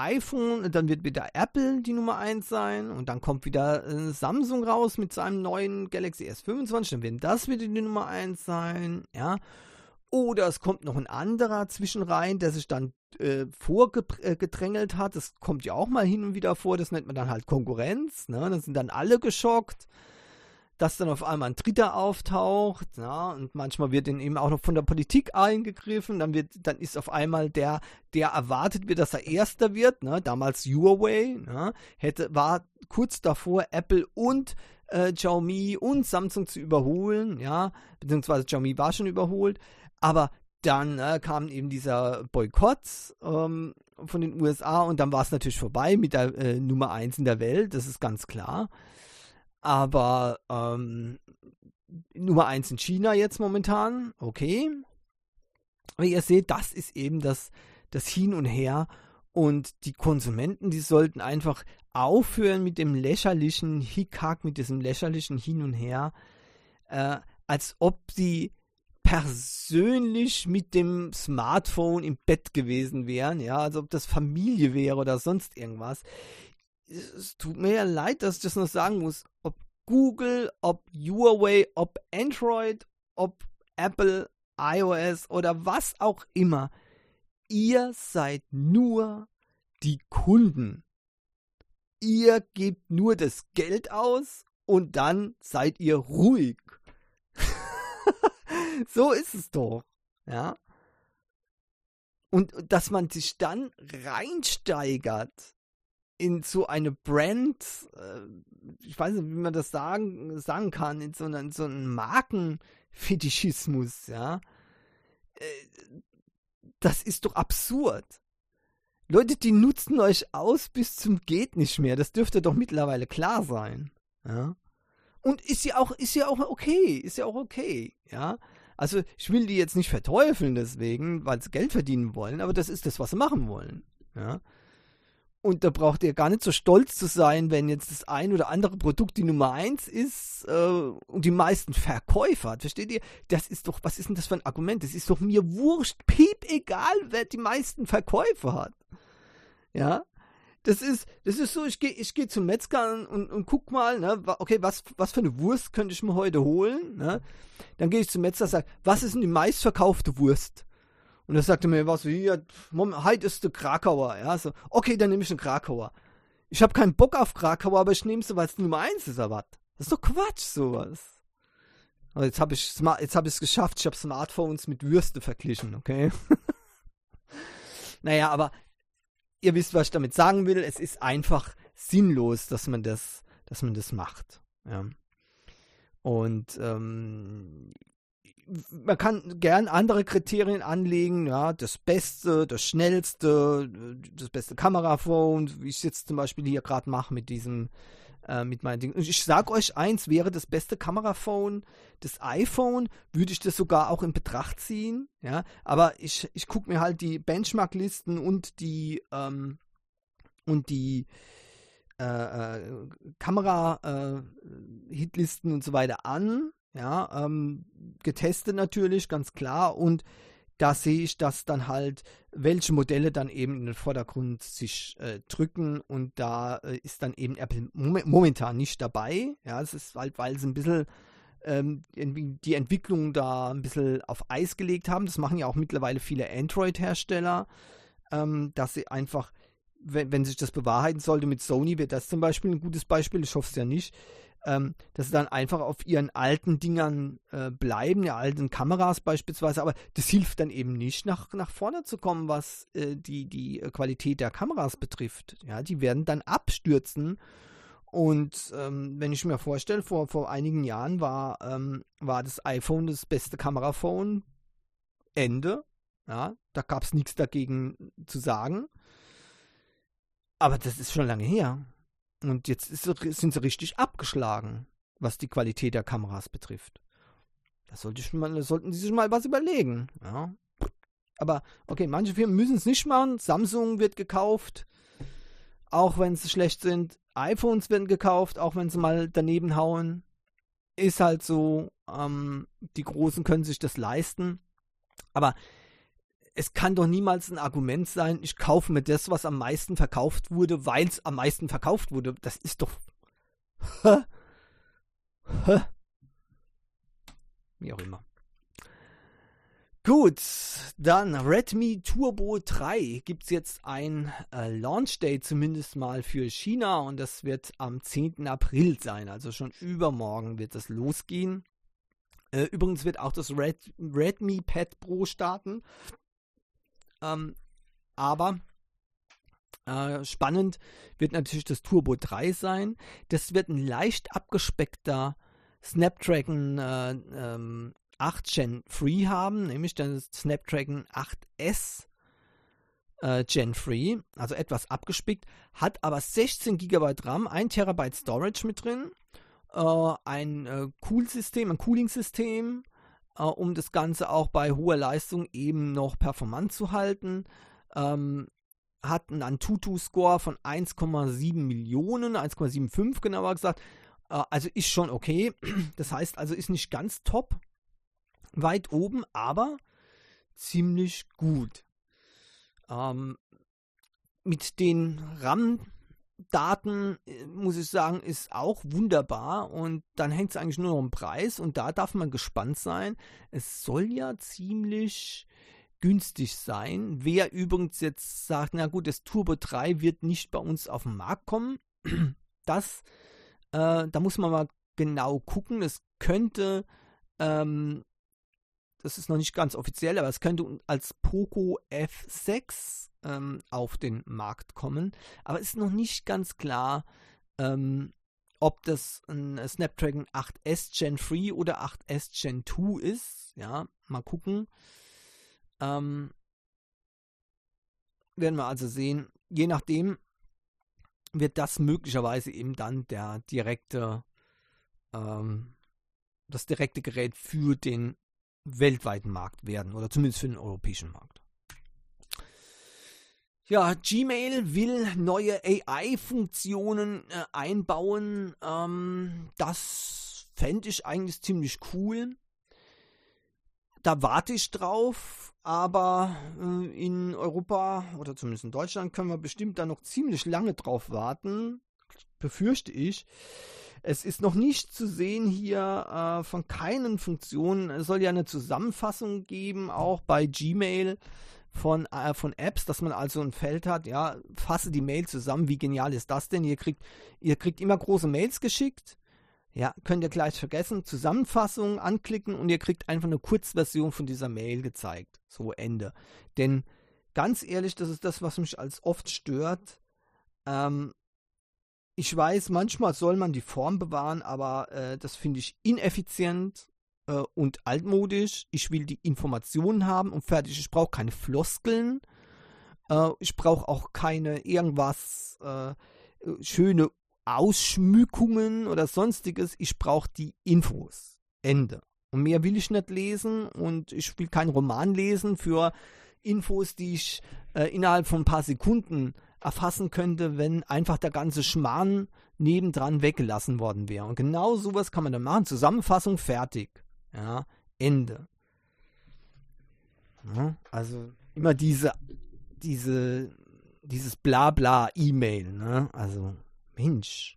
[SPEAKER 1] Apple die Nummer 1 sein. Und dann kommt wieder Samsung raus mit seinem neuen Galaxy S25. Dann wird das wieder die Nummer 1 sein, ja. Oder es kommt noch ein anderer zwischenrein, der sich dann vorgedrängelt hat. Das kommt ja auch mal hin und wieder vor. Das nennt man dann halt Konkurrenz. Ne? Da sind dann alle geschockt, dass dann auf einmal ein Dritter auftaucht. Ja? Und manchmal wird dann eben auch noch von der Politik eingegriffen. Dann ist auf einmal der erwartet wird, dass er Erster wird. Ne? Damals Huawei. Ne? War kurz davor, Apple und Xiaomi und Samsung zu überholen. Ja? Beziehungsweise Xiaomi war schon überholt. Aber dann kam eben dieser Boykott von den USA und dann war es natürlich vorbei mit der Nummer 1 in der Welt, das ist ganz klar. Aber Nummer 1 in China jetzt momentan, okay. Aber ihr seht, das ist eben das Hin und Her und die Konsumenten, die sollten einfach aufhören mit dem lächerlichen Hickhack, mit diesem lächerlichen Hin und Her, als ob sie persönlich mit dem Smartphone im Bett gewesen wären, ja, also ob das Familie wäre oder sonst irgendwas. Es tut mir ja leid, dass ich das noch sagen muss, ob Google, ob Huawei, ob Android, ob Apple, iOS oder was auch immer, ihr seid nur die Kunden. Ihr gebt nur das Geld aus und dann seid ihr ruhig. So ist es doch, ja. Und dass man sich dann reinsteigert in so eine Brand, ich weiß nicht, wie man das sagen kann, in so einen Markenfetischismus, ja. Das ist doch absurd. Leute, die nutzen euch aus bis zum geht nicht mehr. Das dürfte doch mittlerweile klar sein, ja. Und ist ja auch okay, ja. Also ich will die jetzt nicht verteufeln deswegen, weil sie Geld verdienen wollen, aber das ist das, was sie machen wollen. Ja? Und da braucht ihr gar nicht so stolz zu sein, wenn jetzt das ein oder andere Produkt die Nummer 1 ist und die meisten Verkäufer hat. Versteht ihr? Das ist doch, was ist denn das für ein Argument? Das ist doch mir wurscht, piep egal, wer die meisten Verkäufer hat. Ja? Das ist so, ich geh zum Metzger und guck mal, ne, okay, was für eine Wurst könnte ich mir heute holen, ne? Dann gehe ich zum Metzger und sage, was ist denn die meistverkaufte Wurst? Und dann sagt er mir, was, hier, heute ist der Krakauer, ja, so, okay, dann nehme ich einen Krakauer. Ich habe keinen Bock auf Krakauer, aber ich nehme sie, weil es Nummer 1 ist, oder was? Das ist doch Quatsch, sowas. Aber jetzt habe ich es geschafft, ich habe Smartphones mit Würste verglichen, okay? Naja, aber ihr wisst, was ich damit sagen will. Es ist einfach sinnlos, dass man das macht. Ja. Und man kann gern andere Kriterien anlegen, ja, das Beste, das Schnellste, das beste Kameraphone, wie ich es jetzt zum Beispiel hier gerade mache mit diesem, mit meinen Dingen. Und ich sage euch eins, wäre das beste Kameraphone das iPhone, würde ich das sogar auch in Betracht ziehen, ja, aber ich gucke mir halt die Benchmark-Listen und die Kamera-Hitlisten und so weiter an, ja, getestet natürlich, ganz klar, und da sehe ich, dass dann halt welche Modelle dann eben in den Vordergrund sich drücken, und da ist dann eben Apple momentan nicht dabei. Ja, es ist halt, weil sie ein bisschen die Entwicklung da ein bisschen auf Eis gelegt haben. Das machen ja auch mittlerweile viele Android-Hersteller, dass sie einfach, wenn sich das bewahrheiten sollte mit Sony, wäre das zum Beispiel ein gutes Beispiel, ich hoffe es ja nicht, dass sie dann einfach auf ihren alten Dingern bleiben, ja, alten Kameras beispielsweise, aber das hilft dann eben nicht, nach vorne zu kommen, was die Qualität der Kameras betrifft. Ja, die werden dann abstürzen. Und wenn ich mir vorstelle, vor einigen Jahren war das iPhone das beste Kameraphone, Ende. Ja, da gab es nichts dagegen zu sagen. Aber das ist schon lange her. Und jetzt sind sie richtig abgeschlagen, was die Qualität der Kameras betrifft. Da sollten sie sich mal was überlegen. Ja. Aber okay, manche Firmen müssen es nicht machen. Samsung wird gekauft, auch wenn sie schlecht sind. iPhones werden gekauft, auch wenn sie mal daneben hauen. Ist halt so, die Großen können sich das leisten. Aber es kann doch niemals ein Argument sein, ich kaufe mir das, was am meisten verkauft wurde, weil es am meisten verkauft wurde. Das ist doch... Wie auch immer. Gut, dann Redmi Turbo 3 gibt es jetzt ein Launch-Date zumindest mal für China und das wird am 10. April sein, also schon übermorgen wird das losgehen. Übrigens wird auch das Redmi Pad Pro starten. Aber spannend wird natürlich das Turbo 3 sein. Das wird ein leicht abgespeckter Snapdragon 8 Gen 3 haben, nämlich das Snapdragon 8S Gen 3, also etwas abgespickt, hat aber 16 GB RAM, 1 TB Storage mit drin, ein Cooling-System, um das Ganze auch bei hoher Leistung eben noch performant zu halten. Hat einen Antutu-Score von 1,7 Millionen, 1,75 genauer gesagt. Also ist schon okay. Das heißt also, ist nicht ganz top, weit oben, aber ziemlich gut. Mit den RAM-Daten, muss ich sagen, ist auch wunderbar und dann hängt es eigentlich nur noch am Preis und da darf man gespannt sein. Es soll ja ziemlich günstig sein. Wer übrigens jetzt sagt, na gut, das Turbo 3 wird nicht bei uns auf den Markt kommen, da muss man mal genau gucken. Es könnte, das ist noch nicht ganz offiziell, aber es könnte als Poco F6 auf den Markt kommen. Aber es ist noch nicht ganz klar, ob das ein Snapdragon 8S Gen 3 oder 8S Gen 2 ist. Ja, mal gucken. Werden wir also sehen. Je nachdem wird das möglicherweise eben dann das direkte Gerät für den weltweiten Markt werden oder zumindest für den europäischen Markt. Ja, Gmail will neue AI-Funktionen einbauen. Das fände ich eigentlich ziemlich cool. Da warte ich drauf, aber in Europa oder zumindest in Deutschland können wir bestimmt da noch ziemlich lange drauf warten, befürchte ich. Es ist noch nicht zu sehen hier von keinen Funktionen. Es soll ja eine Zusammenfassung geben, auch bei Gmail von Apps, dass man also ein Feld hat, ja, fasse die Mail zusammen. Wie genial ist das denn? Ihr kriegt immer große Mails geschickt. Ja, könnt ihr gleich vergessen. Zusammenfassung anklicken und ihr kriegt einfach eine Kurzversion von dieser Mail gezeigt. So, Ende. Denn ganz ehrlich, das ist das, was mich als oft stört. Ich weiß, manchmal soll man die Form bewahren, aber das finde ich ineffizient und altmodisch. Ich will die Informationen haben und fertig. Ich brauche keine Floskeln. Ich brauche auch keine irgendwas schöne Ausschmückungen oder sonstiges. Ich brauche die Infos. Ende. Und mehr will ich nicht lesen und ich will keinen Roman lesen für Infos, die ich innerhalb von ein paar Sekunden erfassen könnte, wenn einfach der ganze Schmarrn nebendran weggelassen worden wäre. Und genau sowas kann man dann machen. Zusammenfassung, fertig. Ja, Ende. Ja, also immer dieses Blabla-E-Mail, ne? Also, Mensch.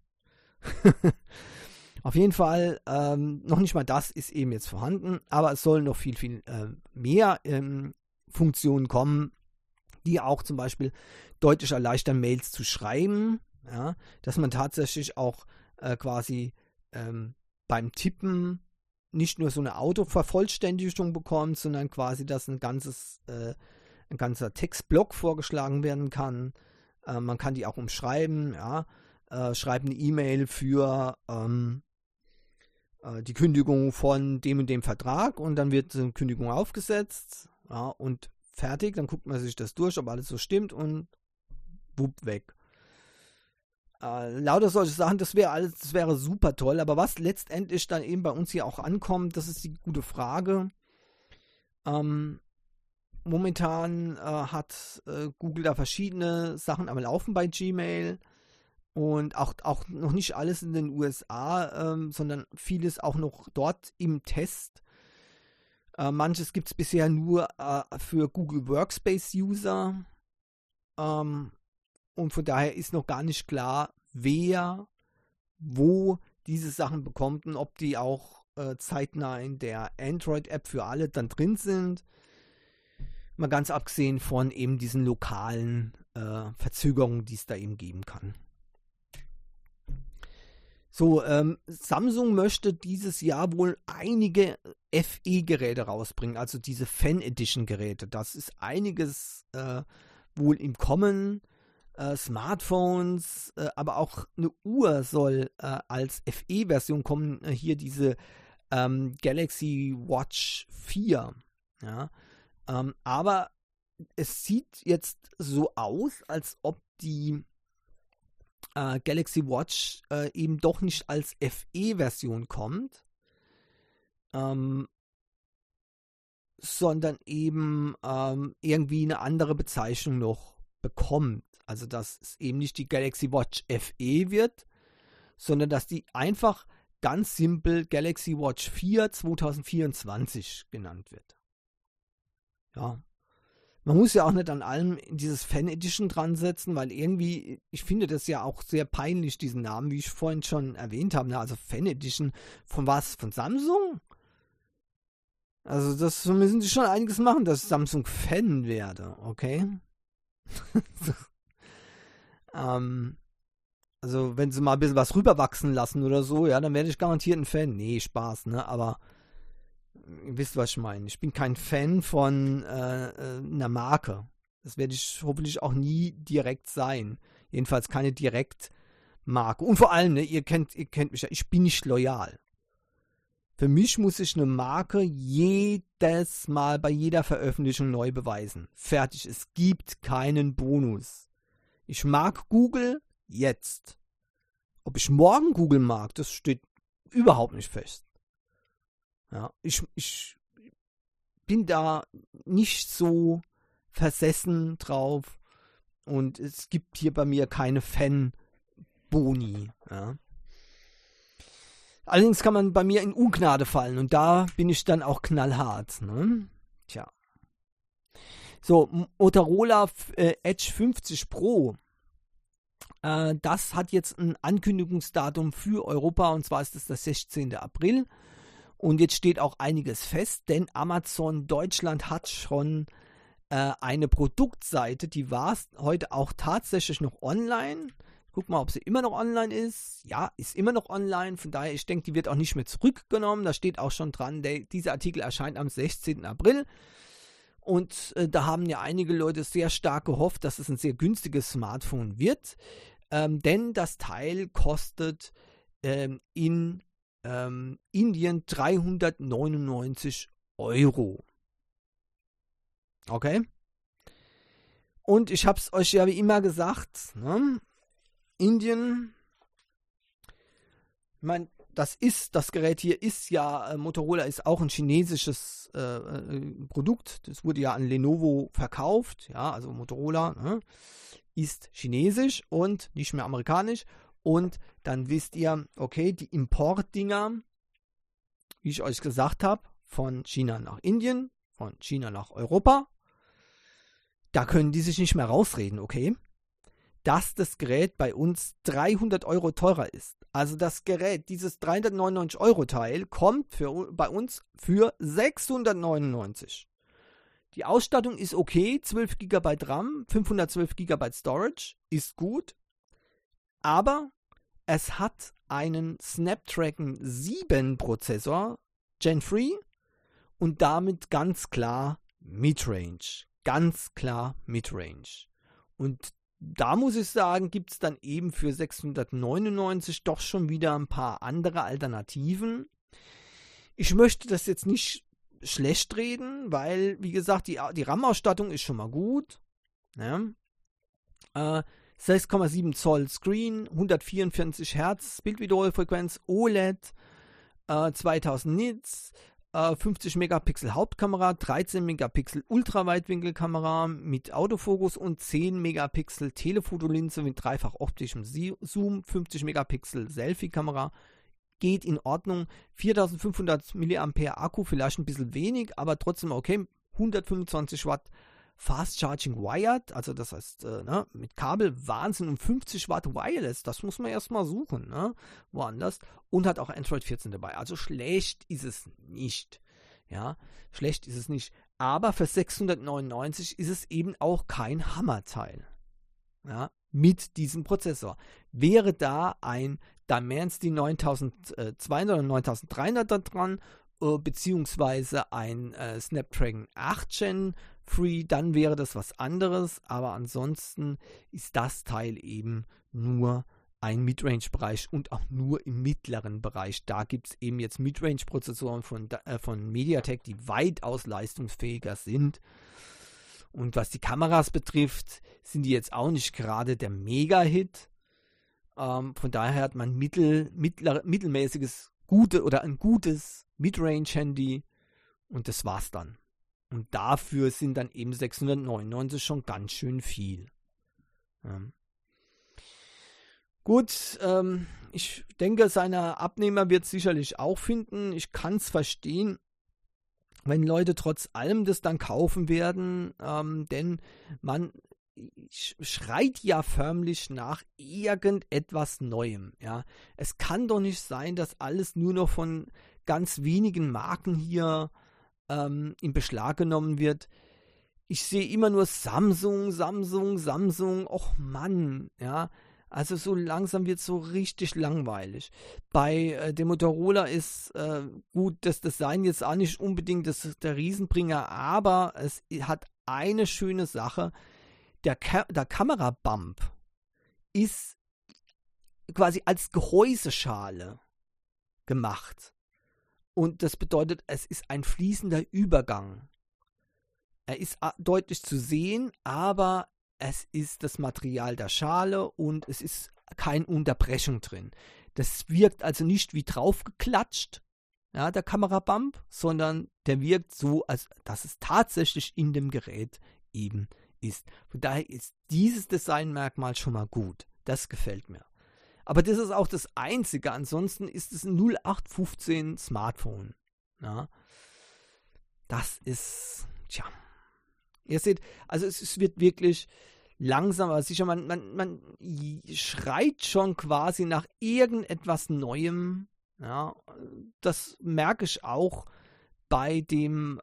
[SPEAKER 1] Auf jeden Fall, noch nicht mal das ist eben jetzt vorhanden, aber es sollen noch viel, viel mehr Funktionen kommen, die auch zum Beispiel deutlich erleichtern, Mails zu schreiben, ja? Dass man tatsächlich auch quasi beim Tippen nicht nur so eine Autovervollständigung bekommt, sondern quasi, dass ein ganzer Textblock vorgeschlagen werden kann. Man kann die auch umschreiben, ja. Schreibt eine E-Mail für die Kündigung von dem und dem Vertrag und dann wird eine Kündigung aufgesetzt, ja, und fertig. Dann guckt man sich das durch, ob alles so stimmt und wupp, weg. Lauter solche Sachen, das wäre super toll, aber was letztendlich dann eben bei uns hier auch ankommt, das ist die gute Frage. Momentan hat Google da verschiedene Sachen am Laufen bei Gmail und auch noch nicht alles in den USA, sondern vieles auch noch dort im Test. Manches gibt es bisher nur für Google Workspace-User. Und von daher ist noch gar nicht klar, wer wo diese Sachen bekommt und ob die auch zeitnah in der Android-App für alle dann drin sind. Mal ganz abgesehen von eben diesen lokalen Verzögerungen, die es da eben geben kann. So, Samsung möchte dieses Jahr wohl einige FE-Geräte rausbringen, also diese Fan-Edition-Geräte. Das ist einiges wohl im Kommen. Smartphones, aber auch eine Uhr soll als FE-Version kommen. Hier diese Galaxy Watch 4. Ja. Aber es sieht jetzt so aus, als ob die Galaxy Watch eben doch nicht als FE-Version kommt, sondern eben irgendwie eine andere Bezeichnung noch bekommt. Also dass es eben nicht die Galaxy Watch FE wird, sondern dass die einfach ganz simpel Galaxy Watch 4 2024 genannt wird. Ja. Man muss ja auch nicht an allem dieses Fan Edition dran setzen, weil irgendwie, ich finde das ja auch sehr peinlich, diesen Namen, wie ich vorhin schon erwähnt habe. Also Fan Edition von was? Von Samsung? Also das müssen sie schon einiges machen, dass ich Samsung Fan werde, okay? Also wenn sie mal ein bisschen was rüberwachsen lassen oder so, ja, dann werde ich garantiert ein Fan. Nee, Spaß, ne? Aber ihr wisst, was ich meine. Ich bin kein Fan von einer Marke. Das werde ich hoffentlich auch nie direkt sein. Jedenfalls keine Direktmarke. Und vor allem, ne, ihr kennt mich ja, ich bin nicht loyal. Für mich muss sich eine Marke jedes Mal bei jeder Veröffentlichung neu beweisen. Fertig. Es gibt keinen Bonus. Ich mag Google jetzt. Ob ich morgen Google mag, das steht überhaupt nicht fest. Ja, ich bin da nicht so versessen drauf und es gibt hier bei mir keine Fan-Boni. Ja. Allerdings kann man bei mir in Ungnade fallen und da bin ich dann auch knallhart. Ne? Tja. So, Motorola Edge 50 Pro. Das hat jetzt ein Ankündigungsdatum für Europa und zwar ist es der 16. April. Und jetzt steht auch einiges fest, denn Amazon Deutschland hat schon eine Produktseite, die war heute auch tatsächlich noch online. Guck mal, ob sie immer noch online ist. Ja, ist immer noch online. Von daher, ich denke, die wird auch nicht mehr zurückgenommen. Da steht auch schon dran, dieser Artikel erscheint am 16. April. Und da haben ja einige Leute sehr stark gehofft, dass es ein sehr günstiges Smartphone wird. Denn das Teil kostet in Indien 399 Euro. Okay? Und ich habe es euch ja wie immer gesagt, ne? Indien, ich meine, das Gerät hier ist ja, Motorola ist auch ein chinesisches Produkt. Das wurde ja an Lenovo verkauft. Ja, also Motorola, ne, ist chinesisch und nicht mehr amerikanisch. Und dann wisst ihr, okay, die Importdinger, wie ich euch gesagt habe, von China nach Indien, von China nach Europa, da können die sich nicht mehr rausreden, okay? Dass das Gerät bei uns 300 Euro teurer ist. Also das Gerät, dieses 399 Euro Teil, kommt bei uns für 699. Die Ausstattung ist okay, 12 GB RAM, 512 GB Storage, ist gut. Aber es hat einen Snapdragon 7 Prozessor, Gen 3, und damit ganz klar Midrange. Ganz klar Midrange. Und da muss ich sagen, gibt es dann eben für 699 doch schon wieder ein paar andere Alternativen. Ich möchte das jetzt nicht schlecht reden, weil, wie gesagt, die RAM-Ausstattung ist schon mal gut. Ja. 6,7 Zoll Screen, 144 Hertz Bildwiederholfrequenz, OLED, 2000 Nits, 50 Megapixel Hauptkamera, 13 Megapixel Ultraweitwinkelkamera mit Autofokus und 10 Megapixel Telefotolinse mit dreifach optischem Zoom, 50 Megapixel Selfie-Kamera. Geht in Ordnung. 4500 mAh Akku, vielleicht ein bisschen wenig, aber trotzdem okay. 125 Watt Fast Charging Wired, also das heißt mit Kabel, Wahnsinn, und 50 Watt Wireless, das muss man erstmal suchen, ne? Woanders. Und hat auch Android 14 dabei. Also schlecht ist es nicht. Ja, schlecht ist es nicht. Aber für 699 ist es eben auch kein Hammerteil. Ja, mit diesem Prozessor. Wäre da ein Dimensity 9200 oder 9300 da dran, beziehungsweise ein Snapdragon 8 Gen 3, dann wäre das was anderes, aber ansonsten ist das Teil eben nur ein Midrange-Bereich und auch nur im mittleren Bereich. Da gibt es eben jetzt Midrange-Prozessoren von MediaTek, die weitaus leistungsfähiger sind. Und was die Kameras betrifft, sind die jetzt auch nicht gerade der Mega-Hit. Von daher hat man mittelmäßiges, ein gutes Midrange-Handy, und das war's dann. Und dafür sind dann eben 699 schon ganz schön viel. Ja. Gut, ich denke, seine Abnehmer wird es sicherlich auch finden. Ich kann es verstehen, wenn Leute trotz allem das dann kaufen werden, denn man schreit ja förmlich nach irgendetwas Neuem. Ja. Es kann doch nicht sein, dass alles nur noch von ganz wenigen Marken hier in Beschlag genommen wird. Ich sehe immer nur Samsung. Och Mann, ja. Also so langsam wird es so richtig langweilig. Bei dem Motorola ist gut, das Design jetzt auch nicht unbedingt der Riesenbringer, aber es hat eine schöne Sache. Der Kamerabump ist quasi als Gehäuseschale gemacht. Und das bedeutet, es ist ein fließender Übergang. Er ist deutlich zu sehen, aber es ist das Material der Schale und es ist keine Unterbrechung drin. Das wirkt also nicht wie draufgeklatscht, ja, der Kamerabump, sondern der wirkt so, als dass es tatsächlich in dem Gerät eben ist. Von daher ist dieses Designmerkmal schon mal gut. Das gefällt mir. Aber das ist auch das Einzige. Ansonsten ist es ein 0815 Smartphone. Ja. Das ist, tja. Ihr seht, also es wird wirklich langsam, aber sicher, man schreit schon quasi nach irgendetwas Neuem. Ja. Das merke ich auch bei dem,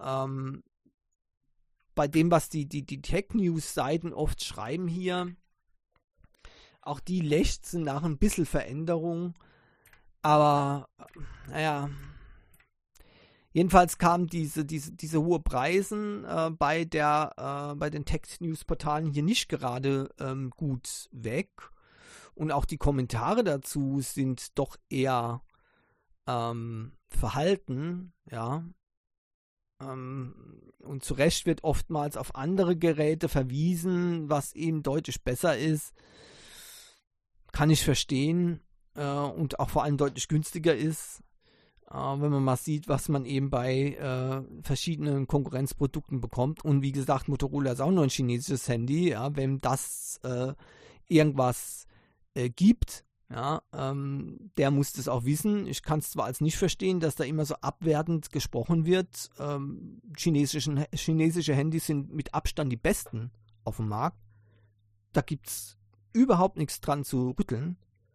[SPEAKER 1] was die Tech-News-Seiten oft schreiben hier. Auch die lechzen nach ein bisschen Veränderung. Aber, naja. Jedenfalls kamen diese hohe Preisen bei den Tech-News-Portalen hier nicht gerade gut weg. Und auch die Kommentare dazu sind doch eher verhalten, ja. Und zu Recht wird oftmals auf andere Geräte verwiesen, was eben deutlich besser ist. Kann ich verstehen. Und auch vor allem deutlich günstiger ist. Wenn man mal sieht, was man eben bei verschiedenen Konkurrenzprodukten bekommt. Und wie gesagt, Motorola ist auch nur ein chinesisches Handy. Ja, wenn das irgendwas gibt, ja, der muss das auch wissen. Ich kann es zwar als nicht verstehen, dass da immer so abwertend gesprochen wird. Chinesische Handys sind mit Abstand die besten auf dem Markt. Da gibt es überhaupt nichts dran zu rütteln.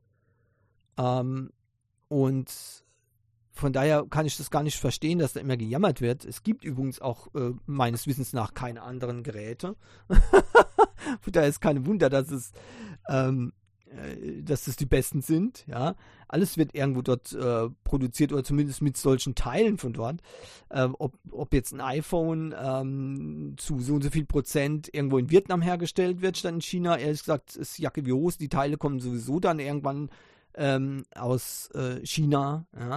[SPEAKER 1] Und von daher kann ich das gar nicht verstehen, dass da immer gejammert wird. Es gibt übrigens auch meines Wissens nach keine anderen Geräte. Von daher ist kein Wunder, dass es dass das die besten sind, ja. Alles wird irgendwo dort produziert oder zumindest mit solchen Teilen von dort. Ob jetzt ein iPhone zu so und so viel Prozent irgendwo in Vietnam hergestellt wird, statt in China, ehrlich gesagt, ist Jacke wie Hose. Die Teile kommen sowieso dann irgendwann aus China, ja.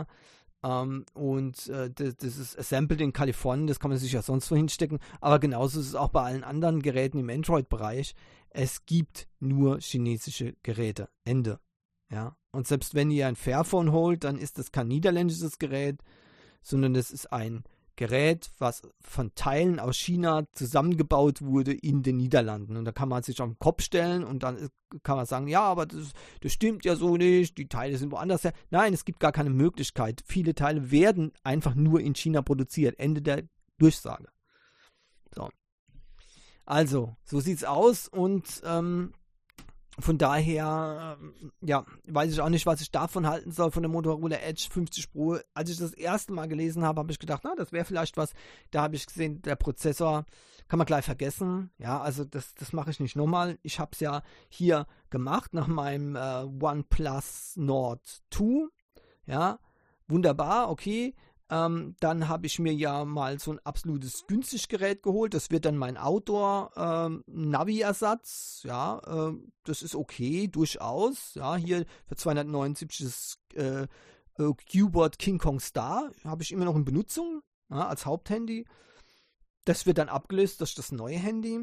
[SPEAKER 1] Das ist assembled in Kalifornien, das kann man sich ja sonst wo hinstecken, aber genauso ist es auch bei allen anderen Geräten im Android-Bereich. Es gibt nur chinesische Geräte. Ende. Ja. Und selbst wenn ihr ein Fairphone holt, dann ist das kein niederländisches Gerät, sondern es ist ein Gerät, was von Teilen aus China zusammengebaut wurde in den Niederlanden. Und da kann man sich auf den Kopf stellen und dann kann man sagen, ja, aber das stimmt ja so nicht, die Teile sind woanders her. Nein, es gibt gar keine Möglichkeit. Viele Teile werden einfach nur in China produziert. Ende der Durchsage. So. Also, so sieht's aus und von daher, weiß ich auch nicht, was ich davon halten soll, von der Motorola Edge 50 Pro. Als ich das erste Mal gelesen habe, habe ich gedacht, na, das wäre vielleicht was. Da habe ich gesehen, der Prozessor kann man gleich vergessen. Ja, also das mache ich nicht nochmal. Ich habe es ja hier gemacht nach meinem OnePlus Nord 2. Ja, wunderbar, okay. Dann habe ich mir ja mal so ein absolutes Günstiggerät geholt. Das wird dann mein Outdoor-Navi-Ersatz. Ja, das ist okay, durchaus. Ja, hier für 279 das Q-Board King Kong Star habe ich immer noch in Benutzung, ja, als Haupthandy. Das wird dann abgelöst durch das neue Handy.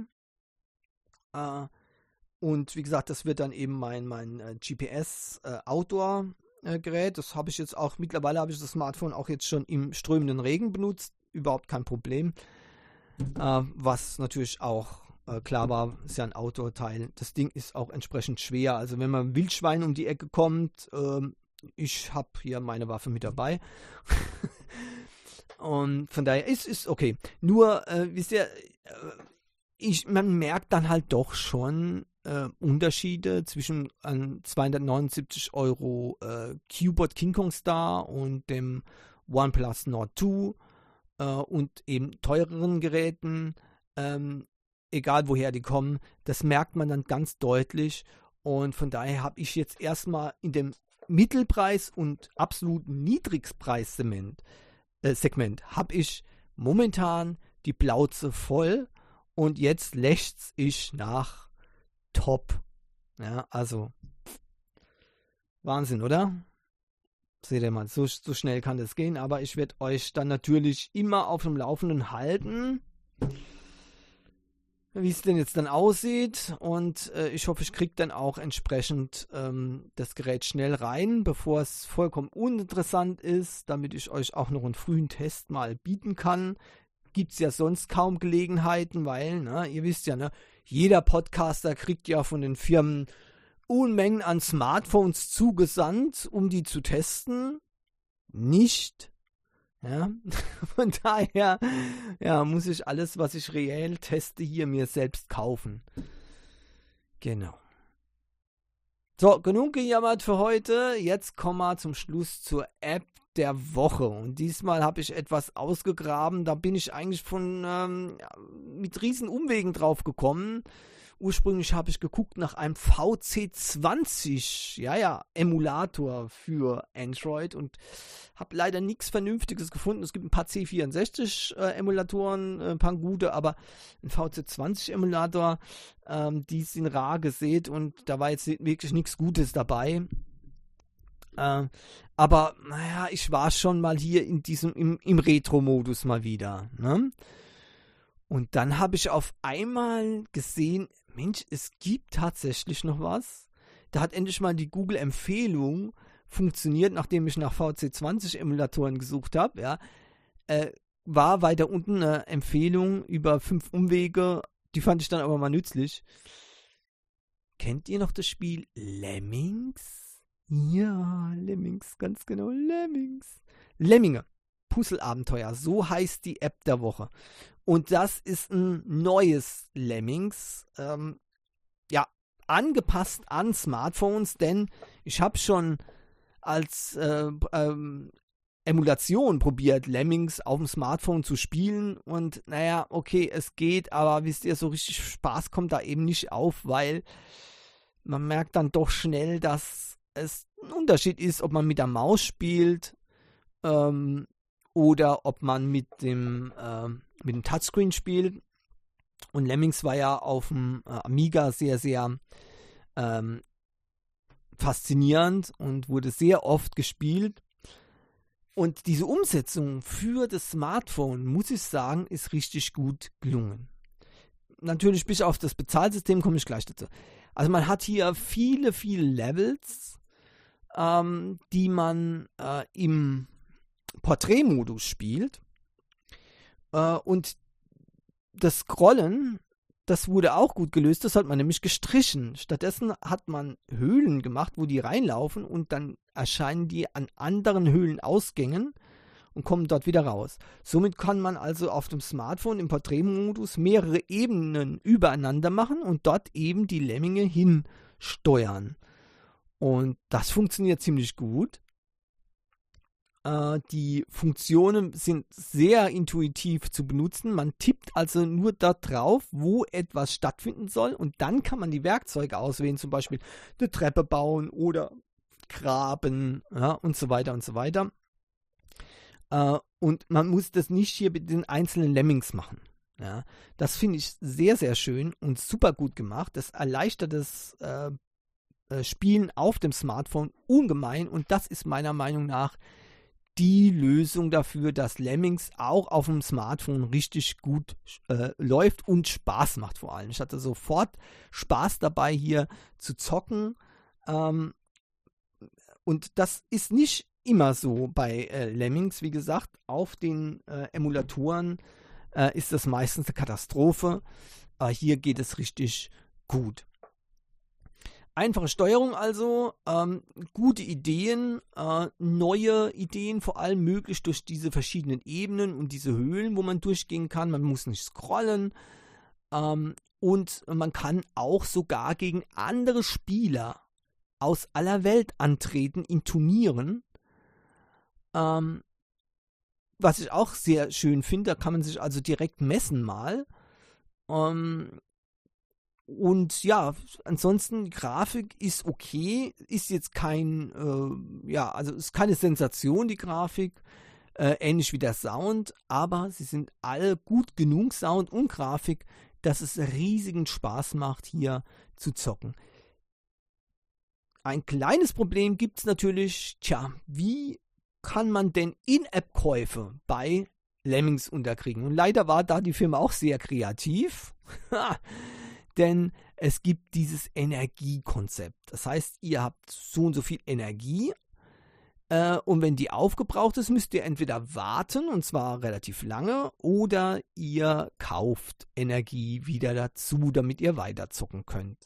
[SPEAKER 1] Und wie gesagt, das wird dann eben mein GPS Outdoor Gerät. Das habe ich jetzt auch, mittlerweile habe ich das Smartphone auch jetzt schon im strömenden Regen benutzt. Überhaupt kein Problem. Was natürlich auch klar war, ist ja ein Outdoor-Teil. Das Ding ist auch entsprechend schwer. Also wenn man Wildschwein um die Ecke kommt, ich habe hier meine Waffe mit dabei. Und von daher ist okay. Nur, wisst ihr, man merkt dann halt doch schon Unterschiede zwischen 279 Euro Q-Board King Kong Star und dem OnePlus Nord 2 und eben teureren Geräten, egal woher die kommen. Das merkt man dann ganz deutlich und von daher habe ich jetzt erstmal in dem Mittelpreis- und absoluten Niedrigpreissegment habe ich momentan die Plauze voll und jetzt lechze ich nach Top. Ja, also Wahnsinn, oder? Seht ihr mal, so schnell kann das gehen, aber ich werde euch dann natürlich immer auf dem Laufenden halten, wie es denn jetzt dann aussieht und ich hoffe, ich kriege dann auch entsprechend das Gerät schnell rein, bevor es vollkommen uninteressant ist, damit ich euch auch noch einen frühen Test mal bieten kann. Gibt es ja sonst kaum Gelegenheiten, weil, ihr wisst ja, jeder Podcaster kriegt ja von den Firmen Unmengen an Smartphones zugesandt, um die zu testen. Nicht. Ja, von daher muss ich alles, was ich reell teste, hier mir selbst kaufen. Genau. So, genug gejammert für heute. Jetzt kommen wir zum Schluss zur App der Woche. Und diesmal habe ich etwas ausgegraben. Da bin ich eigentlich mit riesen Umwegen drauf gekommen. Ursprünglich habe ich geguckt nach einem VC20, Emulator für Android und habe leider nichts Vernünftiges gefunden. Es gibt ein paar C64-Emulatoren, ein paar gute, aber ein VC20-Emulator, die sind rar gesät und da war jetzt wirklich nichts Gutes dabei. Aber ich war schon mal hier in im Retro-Modus mal wieder. Ne? Und dann habe ich auf einmal gesehen, Mensch, es gibt tatsächlich noch was. Da hat endlich mal die Google-Empfehlung funktioniert, nachdem ich nach VC20-Emulatoren gesucht habe. Ja, war weiter unten eine Empfehlung über 5 Umwege. Die fand ich dann aber mal nützlich. Kennt ihr noch das Spiel Lemmings? Ja, Lemmings, ganz genau, Lemmings. Lemminge, Puzzle-Abenteuer, so heißt die App der Woche. Und das ist ein neues Lemmings, angepasst an Smartphones, denn ich habe schon als Emulation probiert, Lemmings auf dem Smartphone zu spielen und okay, es geht, aber wisst ihr, so richtig Spaß kommt da eben nicht auf, weil man merkt dann doch schnell, dass es ein Unterschied ist, ob man mit der Maus spielt oder ob man mit dem Touchscreen spielt. Und Lemmings war ja auf dem Amiga sehr, sehr faszinierend und wurde sehr oft gespielt. Und diese Umsetzung für das Smartphone, muss ich sagen, ist richtig gut gelungen. Natürlich bis auf das Bezahlsystem komme ich gleich dazu. Also man hat hier viele, viele Levels, die man im Porträtmodus spielt. Und das Scrollen, das wurde auch gut gelöst, das hat man nämlich gestrichen. Stattdessen hat man Höhlen gemacht, wo die reinlaufen und dann erscheinen die an anderen Höhlenausgängen und kommen dort wieder raus. Somit kann man also auf dem Smartphone im Porträtmodus mehrere Ebenen übereinander machen und dort eben die Lemminge hinsteuern. Und das funktioniert ziemlich gut. Die Funktionen sind sehr intuitiv zu benutzen. Man tippt also nur dort drauf, wo etwas stattfinden soll und dann kann man die Werkzeuge auswählen, zum Beispiel eine Treppe bauen oder graben, ja, und so weiter und so weiter. Und man muss das nicht hier mit den einzelnen Lemmings machen. Ja. Das finde ich sehr, sehr schön und super gut gemacht. Das erleichtert das Spielen auf dem Smartphone ungemein und das ist meiner Meinung nach die Lösung dafür, dass Lemmings auch auf dem Smartphone richtig gut läuft und Spaß macht vor allem. Ich hatte sofort Spaß dabei, hier zu zocken. Und das ist nicht immer so bei Lemmings. Wie gesagt, auf den Emulatoren ist das meistens eine Katastrophe. Hier geht es richtig gut. Einfache Steuerung also, gute Ideen, neue Ideen, vor allem möglich durch diese verschiedenen Ebenen und diese Höhlen, wo man durchgehen kann. Man muss nicht scrollen und man kann auch sogar gegen andere Spieler aus aller Welt antreten in Turnieren. Was ich auch sehr schön finde, da kann man sich also direkt messen mal. Und ja, ansonsten, Grafik ist okay, ist jetzt also ist keine Sensation, die Grafik, ähnlich wie der Sound, aber sie sind alle gut genug, Sound und Grafik, dass es riesigen Spaß macht, hier zu zocken. Ein kleines Problem gibt es natürlich, wie kann man denn In-App-Käufe bei Lemmings unterkriegen? Und leider war da die Firma auch sehr kreativ. Denn es gibt dieses Energiekonzept. Das heißt, ihr habt so und so viel Energie und wenn die aufgebraucht ist, müsst ihr entweder warten, und zwar relativ lange, oder ihr kauft Energie wieder dazu, damit ihr weiterzocken könnt.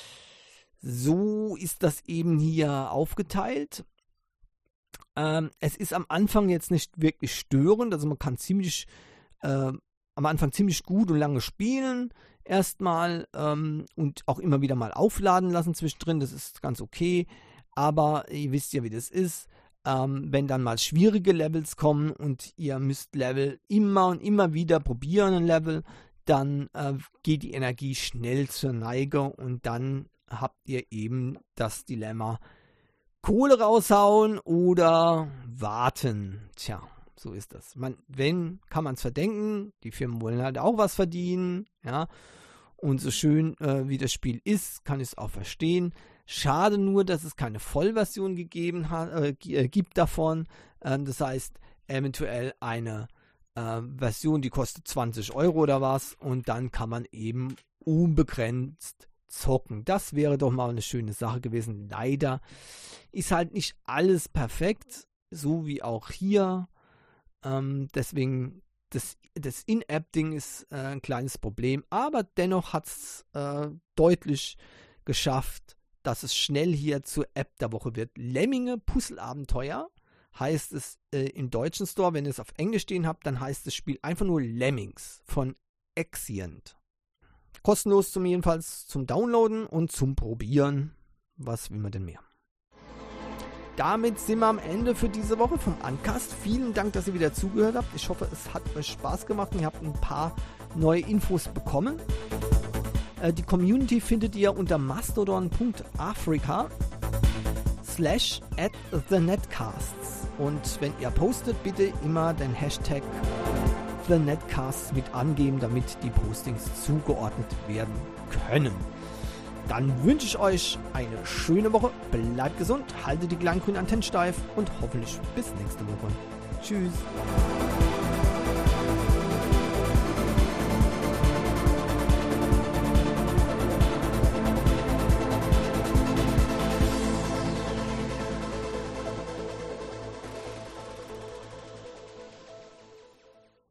[SPEAKER 1] So ist das eben hier aufgeteilt. Es ist am Anfang jetzt nicht wirklich störend, also man kann am Anfang ziemlich gut und lange spielen. Erstmal und auch immer wieder mal aufladen lassen zwischendrin, das ist ganz okay, aber ihr wisst ja, wie das ist, wenn dann mal schwierige Levels kommen und ihr müsst Level immer und immer wieder probieren, ein Level, dann geht die Energie schnell zur Neige und dann habt ihr eben das Dilemma, Kohle raushauen oder warten. Tja, so ist das. Kann man es verdenken, die Firmen wollen halt auch was verdienen, ja. Und so schön wie das Spiel ist, kann ich es auch verstehen. Schade nur, dass es keine Vollversion gibt davon. Das heißt, eventuell eine Version, die kostet 20 € oder was. Und dann kann man eben unbegrenzt zocken. Das wäre doch mal eine schöne Sache gewesen. Leider ist halt nicht alles perfekt, so wie auch hier. Deswegen das In-App-Ding ist ein kleines Problem, aber dennoch hat es deutlich geschafft, dass es schnell hier zur App der Woche wird. Lemminge Puzzle-Abenteuer heißt es im deutschen Store. Wenn ihr es auf Englisch stehen habt, dann heißt das Spiel einfach nur Lemmings von Exient. Kostenlos jedenfalls zum Downloaden und zum Probieren. Was will man denn mehr? Damit sind wir am Ende für diese Woche vom Uncast. Vielen Dank, dass ihr wieder zugehört habt. Ich hoffe, es hat euch Spaß gemacht und ihr habt ein paar neue Infos bekommen. Die Community findet ihr unter mastodon.africa/@thenetcasts. Und wenn ihr postet, bitte immer den Hashtag TheNetcasts mit angeben, damit die Postings zugeordnet werden können. Dann wünsche ich euch eine schöne Woche, bleibt gesund, haltet die kleinen grünen Antennen steif und hoffentlich bis nächste Woche. Tschüss.